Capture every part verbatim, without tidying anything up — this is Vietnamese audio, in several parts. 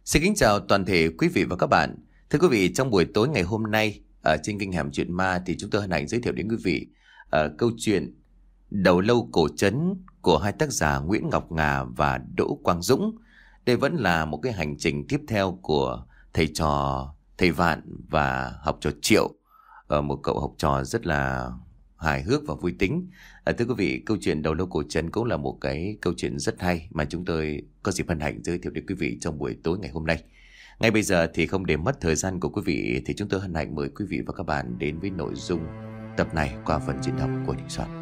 Xin kính chào toàn thể quý vị và các bạn. Thưa quý vị, trong buổi tối ngày hôm nay ở trên kênh Hẻm Chuyện Ma thì chúng tôi hân hạnh giới thiệu đến quý vị uh, câu chuyện Đầu Lâu Cổ Trấn của hai tác giả Nguyễn Ngọc Ngà và Đỗ Quang Dũng. Đây vẫn là một cái hành trình tiếp theo của thầy trò thầy Vạn và học trò Triệu, uh, một cậu học trò rất là hài hước và vui tính. À, thưa quý vị, câu chuyện Đầu Lâu Cổ Trấn cũng là một cái câu chuyện rất hay mà chúng tôi có dịp hân hạnh giới thiệu đến quý vị trong buổi tối ngày hôm nay. Ngay bây giờ thì không để mất thời gian của quý vị thì chúng tôi hân hạnh mời quý vị và các bạn đến với nội dung tập này qua phần diễn đọc của Đình Soạn.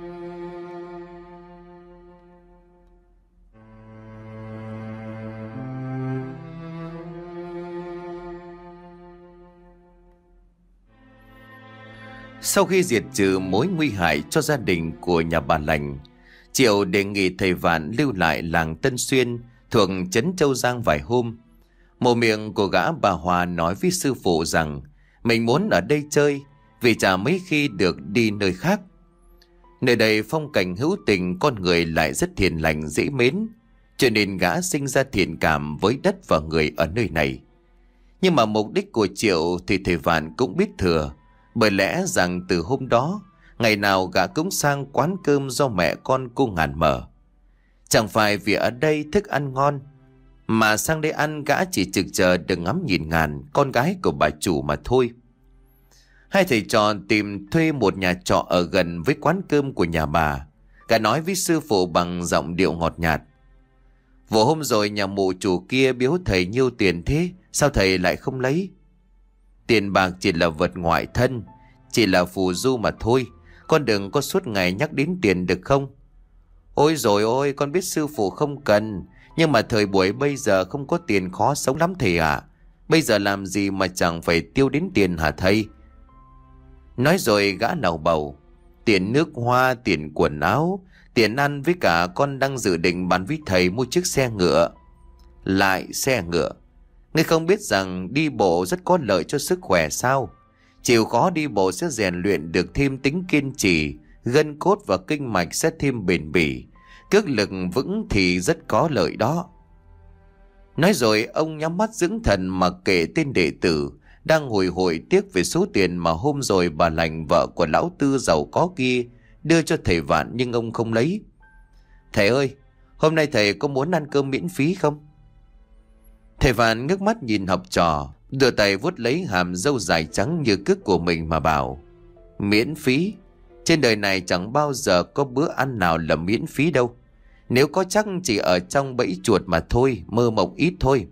Sau khi diệt trừ mối nguy hại cho gia đình của nhà bà Lành, Triệu đề nghị thầy Vạn lưu lại làng Tân Xuyên thuộc trấn Châu Giang vài hôm. Mồm miệng của gã bà Hòa nói với sư phụ rằng mình muốn ở đây chơi vì chả mấy khi được đi nơi khác. Nơi đây phong cảnh hữu tình, con người lại rất hiền lành dễ mến, cho nên gã sinh ra thiện cảm với đất và người ở nơi này. Nhưng mà mục đích của Triệu thì thầy Vạn cũng biết thừa, bởi lẽ rằng từ hôm đó, ngày nào gã cũng sang quán cơm do mẹ con cô Ngàn mở. Chẳng phải vì ở đây thức ăn ngon, mà sang đây ăn gã chỉ trực chờ được ngắm nhìn Ngàn, con gái của bà chủ mà thôi. Hai thầy trò tìm thuê một nhà trọ ở gần với quán cơm của nhà bà. Gã nói với sư phụ bằng giọng điệu ngọt nhạt: "Vừa hôm rồi nhà mụ chủ kia biếu thầy nhiêu tiền thế, sao thầy lại không lấy? Tiền bạc chỉ là vật ngoại thân, chỉ là phù du mà thôi. Con đừng có suốt ngày nhắc đến tiền được không?" "Ôi rồi ôi, con biết sư phụ không cần, nhưng mà thời buổi bây giờ không có tiền khó sống lắm thầy ạ. Bây giờ làm gì mà chẳng phải tiêu đến tiền hả thầy?" Nói rồi gã lầu bầu: "Tiền nước hoa, tiền quần áo, tiền ăn, với cả con đang dự định bán với thầy mua chiếc xe ngựa." "Lại xe ngựa? Ngươi không biết rằng đi bộ rất có lợi cho sức khỏe sao? Chịu khó đi bộ sẽ rèn luyện được thêm tính kiên trì, gân cốt và kinh mạch sẽ thêm bền bỉ, cước lực vững thì rất có lợi đó." Nói rồi ông nhắm mắt dưỡng thần mặc kệ tên đệ tử đang hồi hộp tiếc về số tiền mà hôm rồi bà Lành, vợ của lão Tư giàu có kia, đưa cho thầy Vạn nhưng ông không lấy. "Thầy ơi, hôm nay thầy có muốn ăn cơm miễn phí không?" Thầy Vạn ngước mắt nhìn học trò, đưa tay vuốt lấy hàm râu dài trắng như cước của mình mà bảo: "Miễn phí? Trên đời này chẳng bao giờ có bữa ăn nào là miễn phí đâu. Nếu có chắc chỉ ở trong bẫy chuột mà thôi, mơ mộng ít thôi."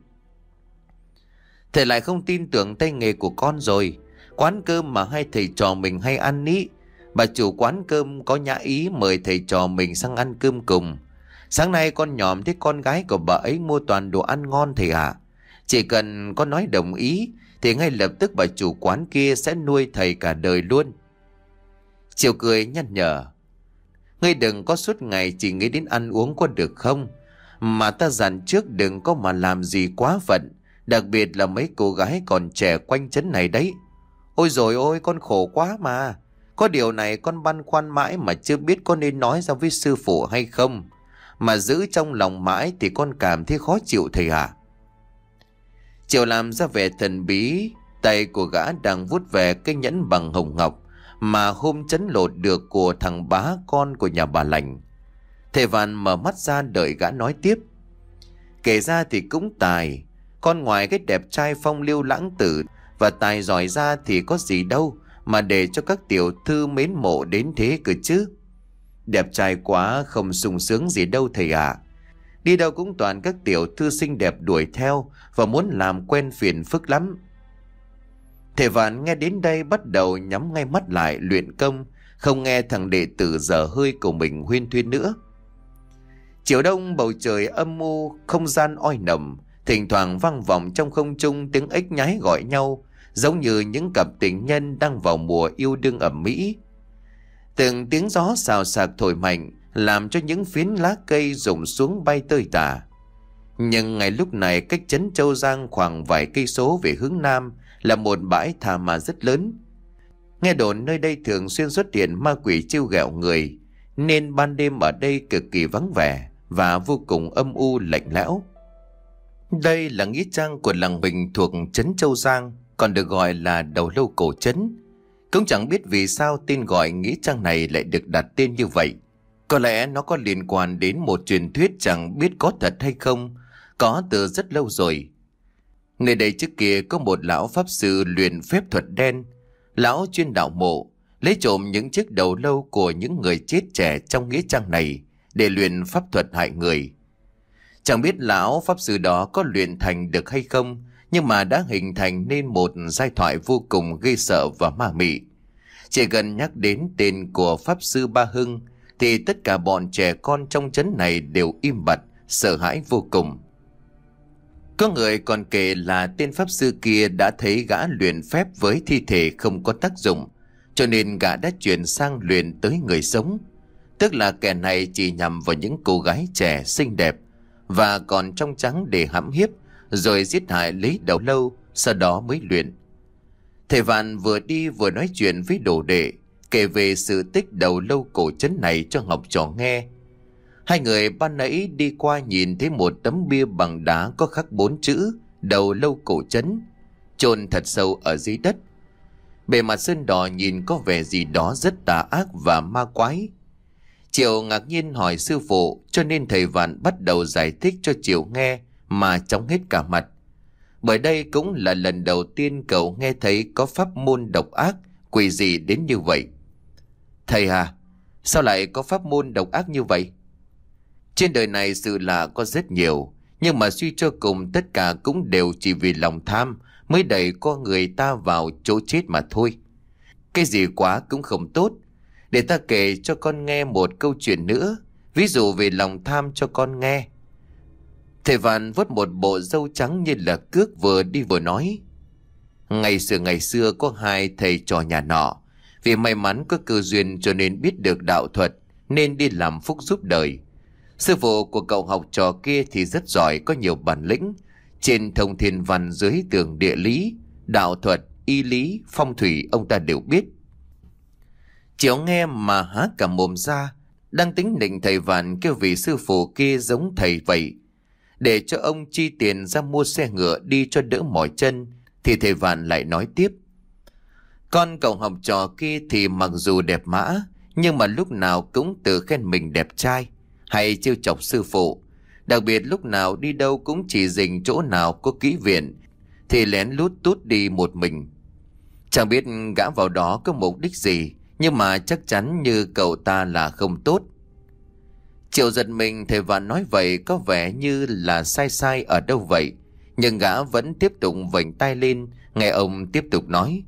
Thầy lại không tin tưởng tay nghề của con rồi. Quán cơm mà hai thầy trò mình hay ăn ý, bà chủ quán cơm có nhã ý mời thầy trò mình sang ăn cơm cùng. Sáng nay con nhòm thấy con gái của bà ấy mua toàn đồ ăn ngon thầy ạ. Chỉ cần con nói đồng ý thì ngay lập tức bà chủ quán kia sẽ nuôi thầy cả đời luôn. Chiều cười nhắc nhở: "Ngươi đừng có suốt ngày chỉ nghĩ đến ăn uống có được không? Mà ta dặn trước đừng có mà làm gì quá phận, đặc biệt là mấy cô gái còn trẻ quanh trấn này đấy." "Ôi rồi ôi, con khổ quá mà. Có điều này con băn khoăn mãi mà chưa biết có nên nói ra với sư phụ hay không. Mà giữ trong lòng mãi thì con cảm thấy khó chịu thầy ạ." Triệu làm ra vẻ thần bí, tay của gã đang vuốt về cái nhẫn bằng hồng ngọc mà hôm trấn lột được của thằng bá con của nhà bà Lành. Thầy Vạn mở mắt ra đợi gã nói tiếp: "Kể ra thì cũng tài. Con ngoài cái đẹp trai phong lưu lãng tử và tài giỏi ra thì có gì đâu mà để cho các tiểu thư mến mộ đến thế cơ chứ. Đẹp trai quá không sung sướng gì đâu thầy ạ. Đi đâu cũng toàn các tiểu thư xinh đẹp đuổi theo và muốn làm quen phiền phức lắm." Thầy Vạn nghe đến đây bắt đầu nhắm ngay mắt lại luyện công, không nghe thằng đệ tử dở hơi của mình huyên thuyên nữa. Chiều đông bầu trời âm u, không gian oi nồng, thỉnh thoảng vang vọng trong không trung tiếng ếch nhái gọi nhau, giống như những cặp tình nhân đang vào mùa yêu đương ẩm mỹ. Từng tiếng gió xào xạc thổi mạnh làm cho những phiến lá cây rụng xuống bay tơi tả. Nhưng ngay lúc này, cách trấn Châu Giang khoảng vài cây số về hướng nam là một bãi tha ma rất lớn. Nghe đồn nơi đây thường xuyên xuất hiện ma quỷ trêu ghẹo người, nên ban đêm ở đây cực kỳ vắng vẻ và vô cùng âm u lạnh lẽo. Đây là nghĩa trang của làng mình thuộc trấn Châu Giang, còn được gọi là Đầu Lâu Cổ Trấn. Cũng chẳng biết vì sao tên gọi nghĩa trang này lại được đặt tên như vậy. Có lẽ nó có liên quan đến một truyền thuyết chẳng biết có thật hay không, có từ rất lâu rồi. Nơi đây trước kia có một lão pháp sư luyện phép thuật đen. Lão chuyên đào mộ, lấy trộm những chiếc đầu lâu của những người chết trẻ trong nghĩa trang này để luyện pháp thuật hại người. Chẳng biết lão pháp sư đó có luyện thành được hay không, nhưng mà đã hình thành nên một giai thoại vô cùng ghê sợ và ma mị. Chỉ cần nhắc đến tên của pháp sư Ba Hưng thì tất cả bọn trẻ con trong trấn này đều im bặt, sợ hãi vô cùng. Có người còn kể là tên pháp sư kia đã thấy gã luyện phép với thi thể không có tác dụng, cho nên gã đã chuyển sang luyện tới người sống. Tức là kẻ này chỉ nhằm vào những cô gái trẻ xinh đẹp và còn trong trắng để hãm hiếp, rồi giết hại lấy đầu lâu, sau đó mới luyện. Thầy Vạn vừa đi vừa nói chuyện với đồ đệ, kể về sự tích đầu lâu cổ trấn này cho học trò nghe. Hai người ban nãy đi qua nhìn thấy một tấm bia bằng đá có khắc bốn chữ Đầu Lâu Cổ Trấn, chôn thật sâu ở dưới đất. Bề mặt sơn đỏ nhìn có vẻ gì đó rất tà ác và ma quái. Triệu ngạc nhiên hỏi sư phụ, cho nên thầy Vạn bắt đầu giải thích cho Triệu nghe mà chóng hết cả mặt. Bởi đây cũng là lần đầu tiên cậu nghe thấy có pháp môn độc ác, quỷ dị đến như vậy. Thầy à, sao lại có pháp môn độc ác như vậy? Trên đời này sự lạ có rất nhiều, nhưng mà suy cho cùng tất cả cũng đều chỉ vì lòng tham mới đẩy con người ta vào chỗ chết mà thôi. Cái gì quá cũng không tốt. Để ta kể cho con nghe một câu chuyện nữa, ví dụ về lòng tham cho con nghe. Thầy Vạn vuốt một bộ râu trắng như là cước, vừa đi vừa nói. Ngày xưa ngày xưa có hai thầy trò nhà nọ, vì may mắn có cơ duyên cho nên biết được đạo thuật, nên đi làm phúc giúp đời. Sư phụ của cậu học trò kia thì rất giỏi, có nhiều bản lĩnh trên thông thiên văn, dưới tường địa lý, đạo thuật, y lý, phong thủy ông ta đều biết. Chiếu nghe mà há cả mồm ra, đang tính định thầy Vạn kêu vị sư phụ kia giống thầy vậy, để cho ông chi tiền ra mua xe ngựa đi cho đỡ mỏi chân, thì thầy Vạn lại nói tiếp. Con cậu học trò kia thì mặc dù đẹp mã, nhưng mà lúc nào cũng tự khen mình đẹp trai, hay trêu chọc sư phụ. Đặc biệt lúc nào đi đâu cũng chỉ dình chỗ nào có kỹ viện thì lén lút tút đi một mình. Chẳng biết gã vào đó có mục đích gì, nhưng mà chắc chắn như cậu ta là không tốt. Triệu giật mình, thầy Vạn nói vậy có vẻ như là sai sai ở đâu vậy, nhưng gã vẫn tiếp tục vểnh tay lên, nghe ông tiếp tục nói.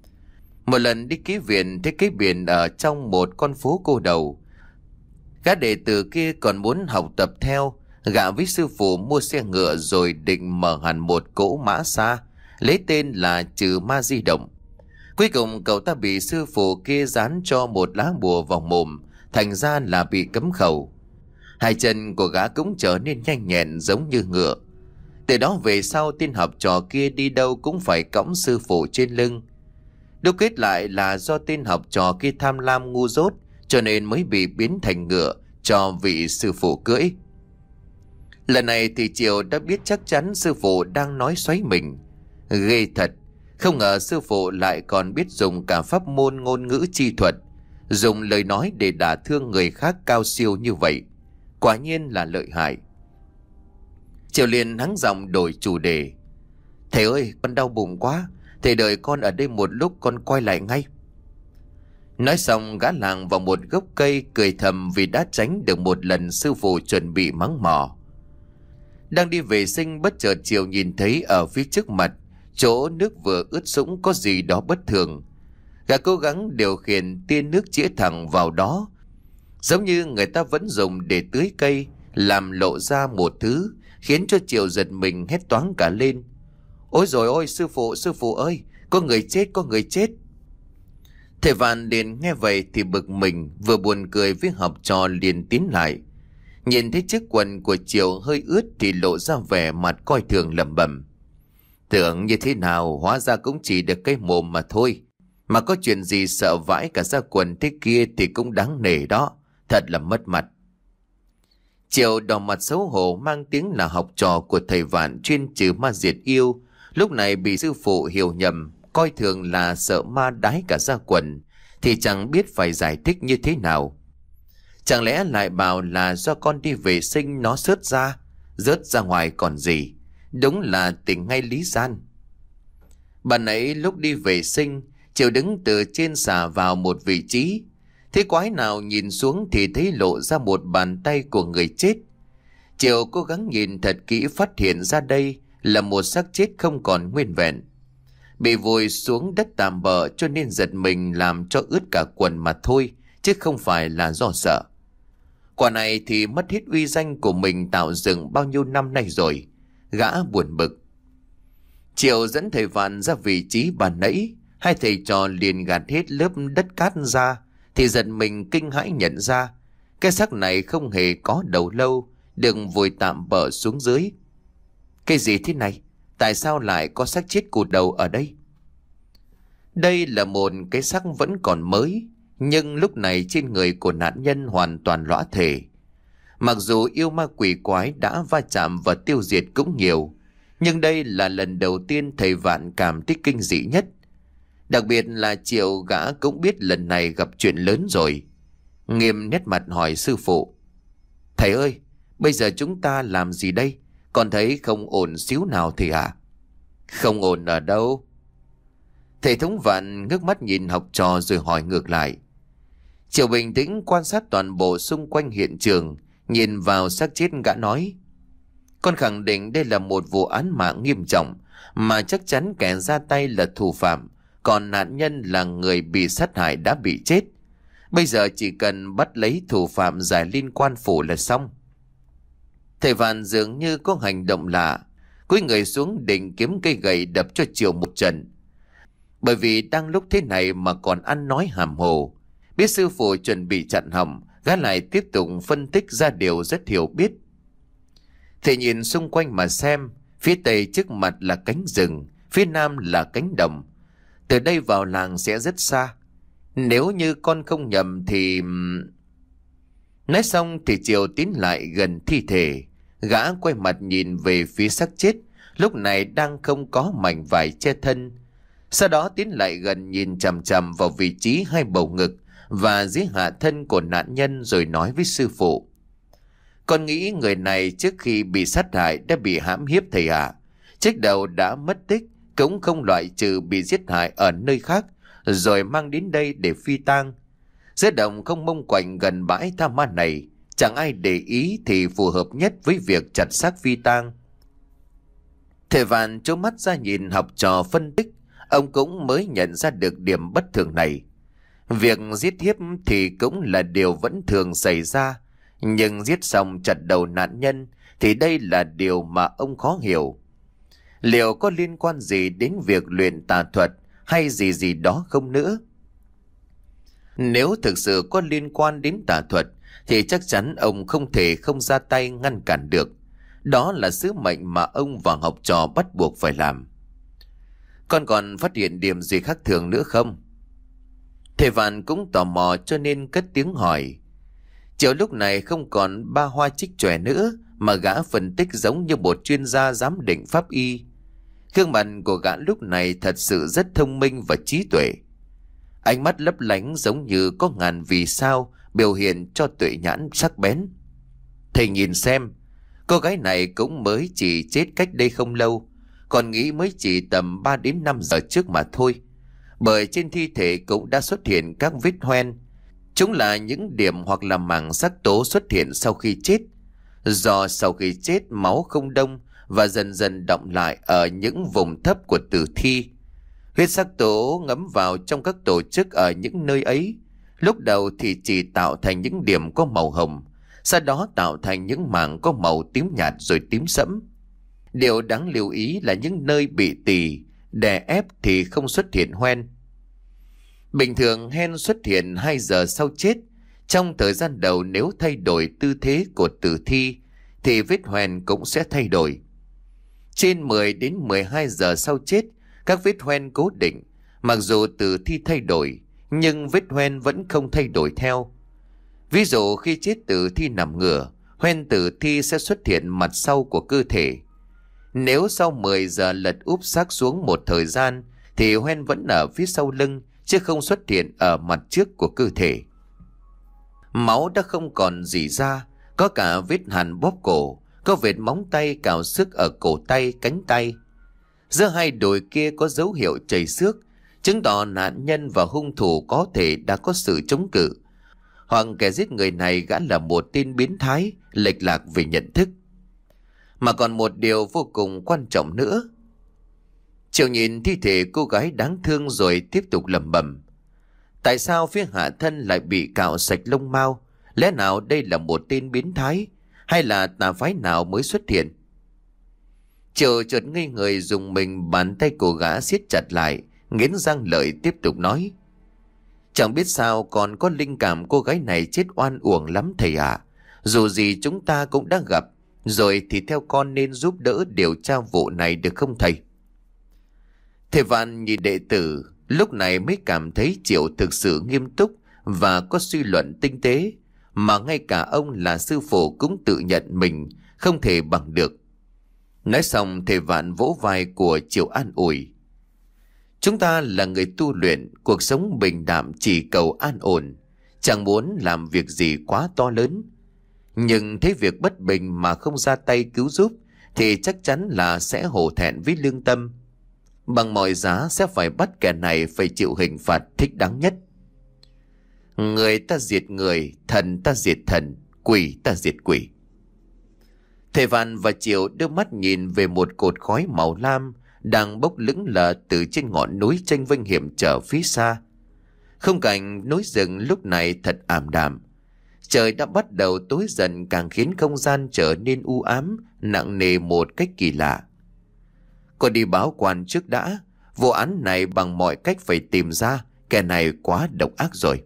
Một lần đi ký viện thấy cái biển ở trong một con phố cô đầu. Gã đệ tử kia còn muốn học tập theo, gã với sư phụ mua xe ngựa rồi định mở hẳn một cỗ mã xa, lấy tên là Trừ Ma Di Động. Cuối cùng cậu ta bị sư phụ kia dán cho một lá bùa vào mồm, thành ra là bị cấm khẩu. Hai chân của gã cũng trở nên nhanh nhẹn giống như ngựa. Từ đó về sau tên học trò kia đi đâu cũng phải cõng sư phụ trên lưng. Đúc kết lại là do tên học trò kia tham lam ngu dốt, cho nên mới bị biến thành ngựa cho vị sư phụ cưỡi. Lần này thì Triều đã biết chắc chắn sư phụ đang nói xoáy mình. Ghê thật, không ngờ sư phụ lại còn biết dùng cả pháp môn ngôn ngữ chi thuật, dùng lời nói để đả thương người khác cao siêu như vậy. Quả nhiên là lợi hại. Triều liền hắng giọng đổi chủ đề. Thầy ơi, con đau bụng quá, thầy đợi con ở đây một lúc, con quay lại ngay. Nói xong gã làng vào một gốc cây, cười thầm vì đã tránh được một lần sư phụ chuẩn bị mắng mỏ. Đang đi vệ sinh, bất chợt Triều nhìn thấy ở phía trước mặt, chỗ nước vừa ướt sũng có gì đó bất thường. Gã cố gắng điều khiển tia nước chĩa thẳng vào đó, giống như người ta vẫn dùng để tưới cây, làm lộ ra một thứ khiến cho Triều giật mình hét toáng cả lên. Ôi rồi ôi, sư phụ, sư phụ ơi, có người chết, có người chết. Thầy Vạn liền nghe vậy thì bực mình, vừa buồn cười với học trò liền tiến lại. Nhìn thấy chiếc quần của Triều hơi ướt thì lộ ra vẻ mặt coi thường, lẩm bẩm. Tưởng như thế nào, hóa ra cũng chỉ được cái mồm mà thôi. Mà có chuyện gì sợ vãi cả ra quần thế kia thì cũng đáng nể đó, thật là mất mặt. Triệu đỏ mặt xấu hổ mang tiếng là học trò của thầy Vạn chuyên trừ ma diệt yêu, lúc này bị sư phụ hiểu nhầm, coi thường là sợ ma đái cả ra quần, thì chẳng biết phải giải thích như thế nào. Chẳng lẽ lại bảo là do con đi vệ sinh nó sớt ra, rớt ra ngoài còn gì. Đúng là tỉnh ngay lý gian. Bạn ấy lúc đi vệ sinh, Triệu đứng từ trên xà vào một vị trí. Thế quái nào nhìn xuống thì thấy lộ ra một bàn tay của người chết. Triệu cố gắng nhìn thật kỹ, phát hiện ra đây là một xác chết không còn nguyên vẹn. Bị vùi xuống đất tạm bợ cho nên giật mình làm cho ướt cả quần mà thôi, chứ không phải là do sợ. Quả này thì mất hết uy danh của mình tạo dựng bao nhiêu năm nay rồi. Gã buồn bực. Triệu dẫn thầy Vạn ra vị trí bàn nãy. Hai thầy trò liền gạt hết lớp đất cát ra, thì giật mình kinh hãi nhận ra cái xác này không hề có đầu lâu, đừng vùi tạm bợ xuống dưới. Cái gì thế này? Tại sao lại có xác chết cụt đầu ở đây? Đây là một cái xác vẫn còn mới, nhưng lúc này trên người của nạn nhân hoàn toàn lõa thể. Mặc dù yêu ma quỷ quái đã va chạm và tiêu diệt cũng nhiều, nhưng đây là lần đầu tiên thầy Vạn cảm thấy kinh dị nhất. Đặc biệt là Triệu gã cũng biết lần này gặp chuyện lớn rồi. Nghiêm nét mặt hỏi sư phụ: Thầy ơi, bây giờ chúng ta làm gì đây? Con thấy không ổn xíu nào thầy ạ. À? Không ổn ở đâu? Thầy Thống Vạn ngước mắt nhìn học trò rồi hỏi ngược lại. Triệu bình tĩnh quan sát toàn bộ xung quanh hiện trường, nhìn vào xác chết gã nói: Con khẳng định đây là một vụ án mạng nghiêm trọng, mà chắc chắn kẻ ra tay là thủ phạm, còn nạn nhân là người bị sát hại đã bị chết. Bây giờ chỉ cần bắt lấy thủ phạm giải liên quan phủ là xong. Thầy Vạn dường như có hành động lạ, cúi người xuống định kiếm cây gậy đập cho Triệu một trận. Bởi vì đang lúc thế này mà còn ăn nói hàm hồ. Biết sư phụ chuẩn bị chặn hỏng, gã lại tiếp tục phân tích ra điều rất hiểu biết. Thầy nhìn xung quanh mà xem, phía tây trước mặt là cánh rừng, phía nam là cánh đồng. Từ đây vào làng sẽ rất xa. Nếu như con không nhầm thì... Nói xong thì Triệu tiến lại gần thi thể. Gã quay mặt nhìn về phía xác chết, lúc này đang không có mảnh vải che thân. Sau đó tiến lại gần nhìn chằm chằm vào vị trí hai bầu ngực và dưới hạ thân của nạn nhân, rồi nói với sư phụ: Con nghĩ người này trước khi bị sát hại đã bị hãm hiếp thầy ạ. À. Trước đầu đã mất tích, cũng không loại trừ bị giết hại ở nơi khác rồi mang đến đây để phi tang. Giữa đồng không mông quạnh gần bãi tha ma này, chẳng ai để ý thì phù hợp nhất với việc chặt xác phi tang. Thầy Vạn trố mắt ra nhìn học trò phân tích, ông cũng mới nhận ra được điểm bất thường này. Việc giết hiếp thì cũng là điều vẫn thường xảy ra, nhưng giết xong chặt đầu nạn nhân thì đây là điều mà ông khó hiểu. Liệu có liên quan gì đến việc luyện tà thuật hay gì gì đó không nữa? Nếu thực sự có liên quan đến tà thuật thì chắc chắn ông không thể không ra tay ngăn cản được. Đó là sứ mệnh mà ông và học trò bắt buộc phải làm. Con còn phát hiện điểm gì khác thường nữa không? Thầy Vạn cũng tò mò cho nên cất tiếng hỏi. Triệu lúc này không còn ba hoa trích chòe nữa, mà gã phân tích giống như một chuyên gia giám định pháp y. Gương mặt của gã lúc này thật sự rất thông minh và trí tuệ. Ánh mắt lấp lánh giống như có ngàn vì sao, biểu hiện cho tuệ nhãn sắc bén. Thầy nhìn xem, cô gái này cũng mới chỉ chết cách đây không lâu, còn nghĩ mới chỉ tầm ba đến năm giờ trước mà thôi. Bởi trên thi thể cũng đã xuất hiện các vết hoen. Chúng là những điểm hoặc là mảng sắc tố xuất hiện sau khi chết. Do sau khi chết máu không đông và dần dần đọng lại ở những vùng thấp của tử thi. Huyết sắc tố ngấm vào trong các tổ chức ở những nơi ấy. Lúc đầu thì chỉ tạo thành những điểm có màu hồng, sau đó tạo thành những mảng có màu tím nhạt rồi tím sẫm. Điều đáng lưu ý là những nơi bị tỳ đè ép thì không xuất hiện hoen. Bình thường hen xuất hiện hai giờ sau chết. Trong thời gian đầu nếu thay đổi tư thế của tử thi thì vết hoen cũng sẽ thay đổi. Trên mười đến mười hai giờ sau chết, các vết hoen cố định. Mặc dù tử thi thay đổi, nhưng vết hoen vẫn không thay đổi theo. Ví dụ khi chết tử thi nằm ngửa, hoen tử thi sẽ xuất hiện mặt sau của cơ thể. Nếu sau mười giờ lật úp xác xuống một thời gian thì hoen vẫn ở phía sau lưng chứ không xuất hiện ở mặt trước của cơ thể. Máu đã không còn rỉ ra, có cả vết hằn bóp cổ, có vệt móng tay cào xước ở cổ tay, cánh tay. Giữa hai đùi kia có dấu hiệu chảy xước, chứng tỏ nạn nhân và hung thủ có thể đã có sự chống cự, hoặc kẻ giết người này gã là một tên biến thái, lệch lạc về nhận thức. Mà còn một điều vô cùng quan trọng nữa. Triệu nhìn thi thể cô gái đáng thương rồi tiếp tục lẩm bẩm: tại sao phía hạ thân lại bị cạo sạch lông mao? Lẽ nào đây là một tên biến thái, hay là tà phái nào mới xuất hiện? Triệu chợt ngây người dùng mình, bàn tay của gã siết chặt lại, nghiến răng lợi tiếp tục nói: chẳng biết sao còn có linh cảm cô gái này chết oan uổng lắm thầy ạ. Dù gì chúng ta cũng đã gặp rồi thì theo con nên giúp đỡ điều tra vụ này được không thầy? Thầy Vạn nhìn đệ tử lúc này mới cảm thấy Triệu thực sự nghiêm túc và có suy luận tinh tế, mà ngay cả ông là sư phụ cũng tự nhận mình không thể bằng được. Nói xong, thầy Vạn vỗ vai của Triệu an ủi: chúng ta là người tu luyện, cuộc sống bình đạm chỉ cầu an ổn, chẳng muốn làm việc gì quá to lớn. Nhưng thấy việc bất bình mà không ra tay cứu giúp thì chắc chắn là sẽ hổ thẹn với lương tâm. Bằng mọi giá sẽ phải bắt kẻ này phải chịu hình phạt thích đáng nhất. Người ta diệt người, thần ta diệt thần, quỷ ta diệt quỷ. Thầy Vạn và Triệu đưa mắt nhìn về một cột khói màu lam đang bốc lững lờ từ trên ngọn núi tranh vinh hiểm trở phía xa. Khung cảnh núi rừng lúc này thật ảm đạm. Trời đã bắt đầu tối dần, càng khiến không gian trở nên u ám, nặng nề một cách kỳ lạ. Có đi báo quan trước đã, vụ án này bằng mọi cách phải tìm ra, kẻ này quá độc ác rồi.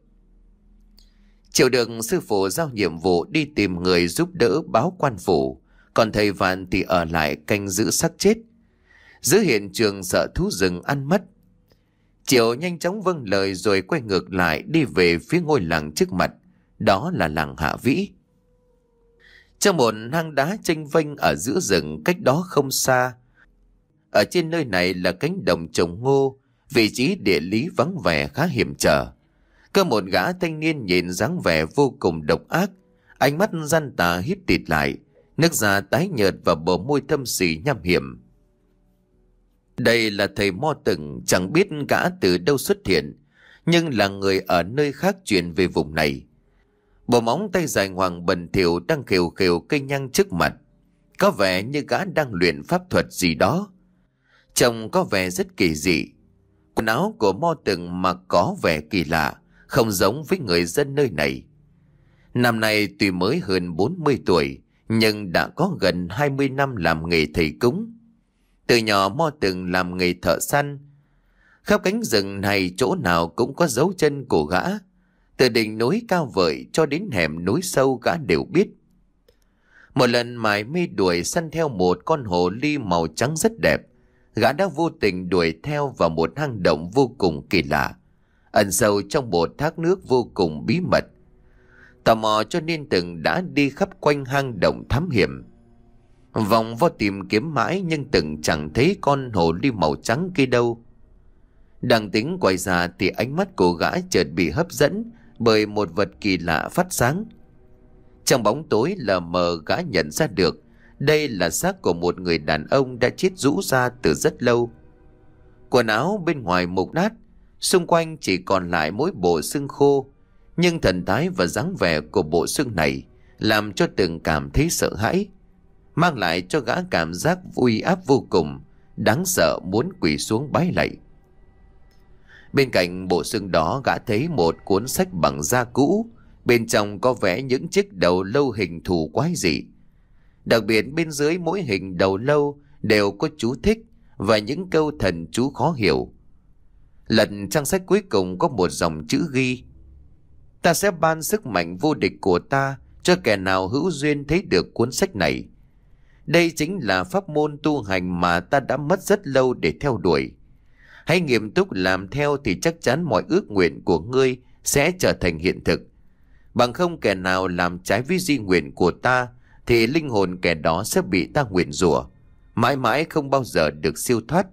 Triệu được sư phụ giao nhiệm vụ đi tìm người giúp đỡ báo quan phủ, còn thầy Vạn thì ở lại canh giữ xác chết. Giữ hiện trường sợ thú rừng ăn mất. Triệu nhanh chóng vâng lời rồi quay ngược lại đi về phía ngôi làng trước mặt, đó là làng Hạ Vĩ. Trong một hang đá chênh vênh ở giữa rừng cách đó không xa, ở trên nơi này là cánh đồng trồng ngô, vị trí địa lý vắng vẻ khá hiểm trở. Có một gã thanh niên nhìn dáng vẻ vô cùng độc ác, ánh mắt gian tà híp tịt lại, nước da tái nhợt và bờ môi thâm sỉ nham hiểm. Đây là thầy Mo Từng, chẳng biết gã từ đâu xuất hiện, nhưng là người ở nơi khác truyền về vùng này. Bộ móng tay dài ngoằng bẩn thỉu đang khều khều cây nhang trước mặt, có vẻ như gã đang luyện pháp thuật gì đó. Trông có vẻ rất kỳ dị. Quần áo của Mo Từng mặc có vẻ kỳ lạ, không giống với người dân nơi này. Năm nay tuy mới hơn bốn mươi tuổi, nhưng đã có gần hai mươi năm làm nghề thầy cúng. Từ nhỏ Mo Từng làm nghề thợ săn. Khắp cánh rừng này chỗ nào cũng có dấu chân của gã. Từ đỉnh núi cao vời cho đến hẻm núi sâu gã đều biết. Một lần mải mê đuổi săn theo một con hồ ly màu trắng rất đẹp, gã đã vô tình đuổi theo vào một hang động vô cùng kỳ lạ, ẩn sâu trong một thác nước vô cùng bí mật. Tò mò cho nên Từng đã đi khắp quanh hang động thám hiểm. Vòng vo tìm kiếm mãi nhưng Từng chẳng thấy con hồ ly màu trắng kia đâu. Đang tính quay ra thì ánh mắt của gã chợt bị hấp dẫn bởi một vật kỳ lạ phát sáng. Trong bóng tối lờ mờ gã nhận ra được đây là xác của một người đàn ông đã chết rũ ra từ rất lâu. Quần áo bên ngoài mục nát, xung quanh chỉ còn lại mỗi bộ xương khô, nhưng thần thái và dáng vẻ của bộ xương này làm cho Từng cảm thấy sợ hãi, mang lại cho gã cảm giác uy áp vô cùng, đáng sợ muốn quỳ xuống bái lạy. Bên cạnh bộ xương đó gã thấy một cuốn sách bằng da cũ, bên trong có vẽ những chiếc đầu lâu hình thù quái dị. Đặc biệt bên dưới mỗi hình đầu lâu đều có chú thích và những câu thần chú khó hiểu. Lật trang sách cuối cùng có một dòng chữ ghi: ta sẽ ban sức mạnh vô địch của ta cho kẻ nào hữu duyên thấy được cuốn sách này. Đây chính là pháp môn tu hành mà ta đã mất rất lâu để theo đuổi. Hãy nghiêm túc làm theo thì chắc chắn mọi ước nguyện của ngươi sẽ trở thành hiện thực. Bằng không kẻ nào làm trái với di nguyện của ta thì linh hồn kẻ đó sẽ bị ta nguyền rủa, mãi mãi không bao giờ được siêu thoát.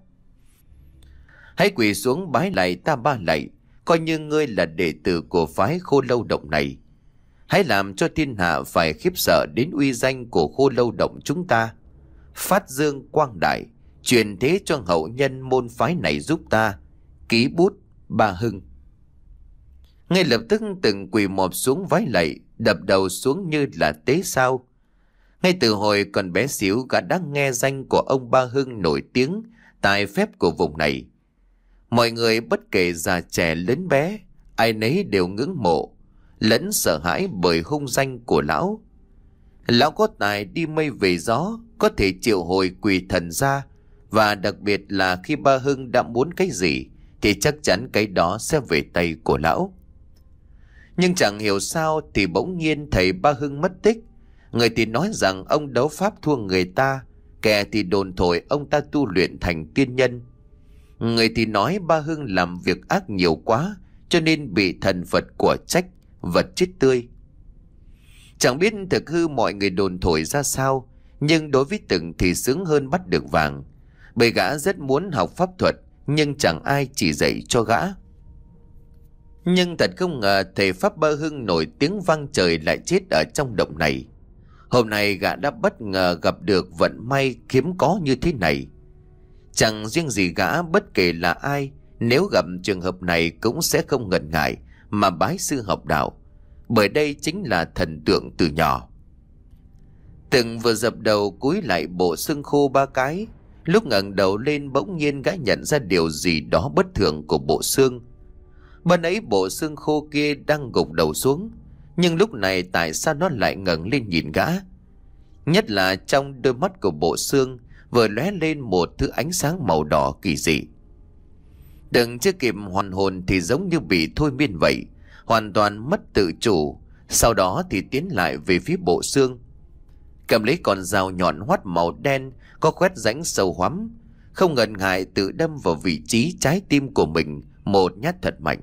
Hãy quỳ xuống bái lạy ta ba lạy, coi như ngươi là đệ tử của phái Khô Lâu Động này. Hãy làm cho thiên hạ phải khiếp sợ đến uy danh của Khô Lâu Động chúng ta. Phát dương quang đại, truyền thế cho hậu nhân môn phái này giúp ta. Ký bút Ba Hưng. Ngay lập tức từng quỳ mọp xuống vái lạy, đập đầu xuống như là tế sao. Ngay từ hồi còn bé xíu, gã đã nghe danh của ông Ba Hưng nổi tiếng tài phép của vùng này. Mọi người bất kể già trẻ lớn bé, ai nấy đều ngưỡng mộ lẫn sợ hãi bởi hung danh của lão. Lão có tài đi mây về gió, có thể triệu hồi quỷ thần ra, và đặc biệt là khi Ba Hưng đã muốn cái gì thì chắc chắn cái đó sẽ về tay của lão. Nhưng chẳng hiểu sao thì bỗng nhiên thầy Ba Hưng mất tích. Người thì nói rằng ông đấu pháp thua người ta, kẻ thì đồn thổi ông ta tu luyện thành tiên nhân. Người thì nói Ba Hưng làm việc ác nhiều quá, cho nên bị thần Phật của trách, vật chết tươi. Chẳng biết thực hư mọi người đồn thổi ra sao, nhưng đối với Từng thì sướng hơn bắt được vàng. Bởi gã rất muốn học pháp thuật, nhưng chẳng ai chỉ dạy cho gã. Nhưng thật không ngờ thầy Pháp Ba Hưng nổi tiếng vang trời lại chết ở trong động này. Hôm nay gã đã bất ngờ gặp được vận may hiếm có như thế này. Chẳng riêng gì gã, bất kể là ai, nếu gặp trường hợp này cũng sẽ không ngần ngại mà bái sư học đạo, bởi đây chính là thần tượng từ nhỏ. Từng vừa dập đầu cúi lại bộ xương khô ba cái, lúc ngẩng đầu lên bỗng nhiên gã nhận ra điều gì đó bất thường của bộ xương. Ban ấy bộ xương khô kia đang gục đầu xuống, nhưng lúc này tại sao nó lại ngẩng lên nhìn gã? Nhất là trong đôi mắt của bộ xương vừa lóe lên một thứ ánh sáng màu đỏ kỳ dị. Đừng chưa kịp hoàn hồn thì giống như bị thôi miên vậy, hoàn toàn mất tự chủ. Sau đó thì tiến lại về phía bộ xương, cầm lấy con dao nhọn hoắt màu đen có khoét rãnh sâu hoắm, không ngần ngại tự đâm vào vị trí trái tim của mình một nhát thật mạnh.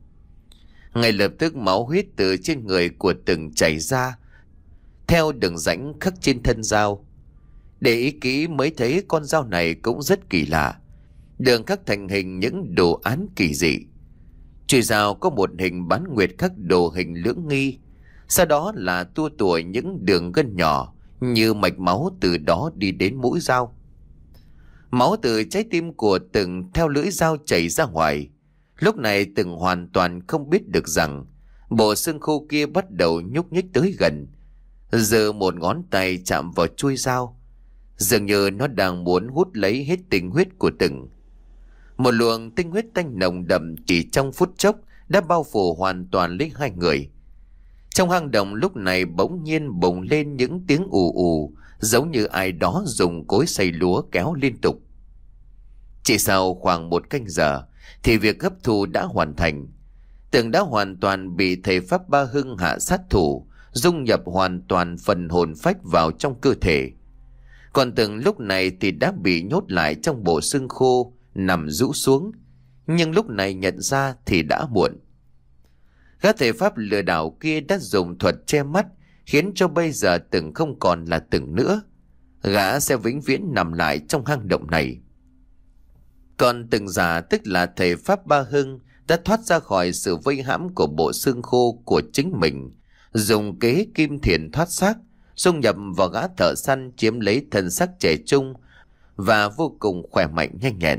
Ngay lập tức máu huyết từ trên người của Từng chảy ra theo đường rãnh khắc trên thân dao. Để ý kỹ mới thấy con dao này cũng rất kỳ lạ, đường khắc thành hình những đồ án kỳ dị. Chùy dao có một hình bán nguyệt khắc đồ hình lưỡng nghi, sau đó là tua tủa những đường gân nhỏ như mạch máu từ đó đi đến mũi dao. Máu từ trái tim của Từng theo lưỡi dao chảy ra ngoài. Lúc này Từng hoàn toàn không biết được rằng bộ xương khô kia bắt đầu nhúc nhích tới gần, giơ một ngón tay chạm vào chuôi dao, dường như nó đang muốn hút lấy hết tinh huyết của Từng. Một luồng tinh huyết tanh nồng đậm chỉ trong phút chốc đã bao phủ hoàn toàn lấy hai người. Trong hang động lúc này bỗng nhiên bùng lên những tiếng ù ù, giống như ai đó dùng cối xay lúa kéo liên tục. Chỉ sau khoảng một canh giờ thì việc hấp thu đã hoàn thành. Từng đã hoàn toàn bị thầy Pháp Ba Hưng hạ sát thủ, dung nhập hoàn toàn phần hồn phách vào trong cơ thể. Còn Từng lúc này thì đã bị nhốt lại trong bộ xương khô, nằm rũ xuống. Nhưng lúc này nhận ra thì đã muộn. Gã thầy Pháp lừa đảo kia đã dùng thuật che mắt, khiến cho bây giờ Từng không còn là Từng nữa. Gã sẽ vĩnh viễn nằm lại trong hang động này. Còn Từng già, tức là thầy Pháp Ba Hưng, đã thoát ra khỏi sự vây hãm của bộ xương khô của chính mình, dùng kế kim thiền thoát xác, xung nhập vào gã thợ săn chiếm lấy thân xác trẻ trung và vô cùng khỏe mạnh nhanh nhẹn.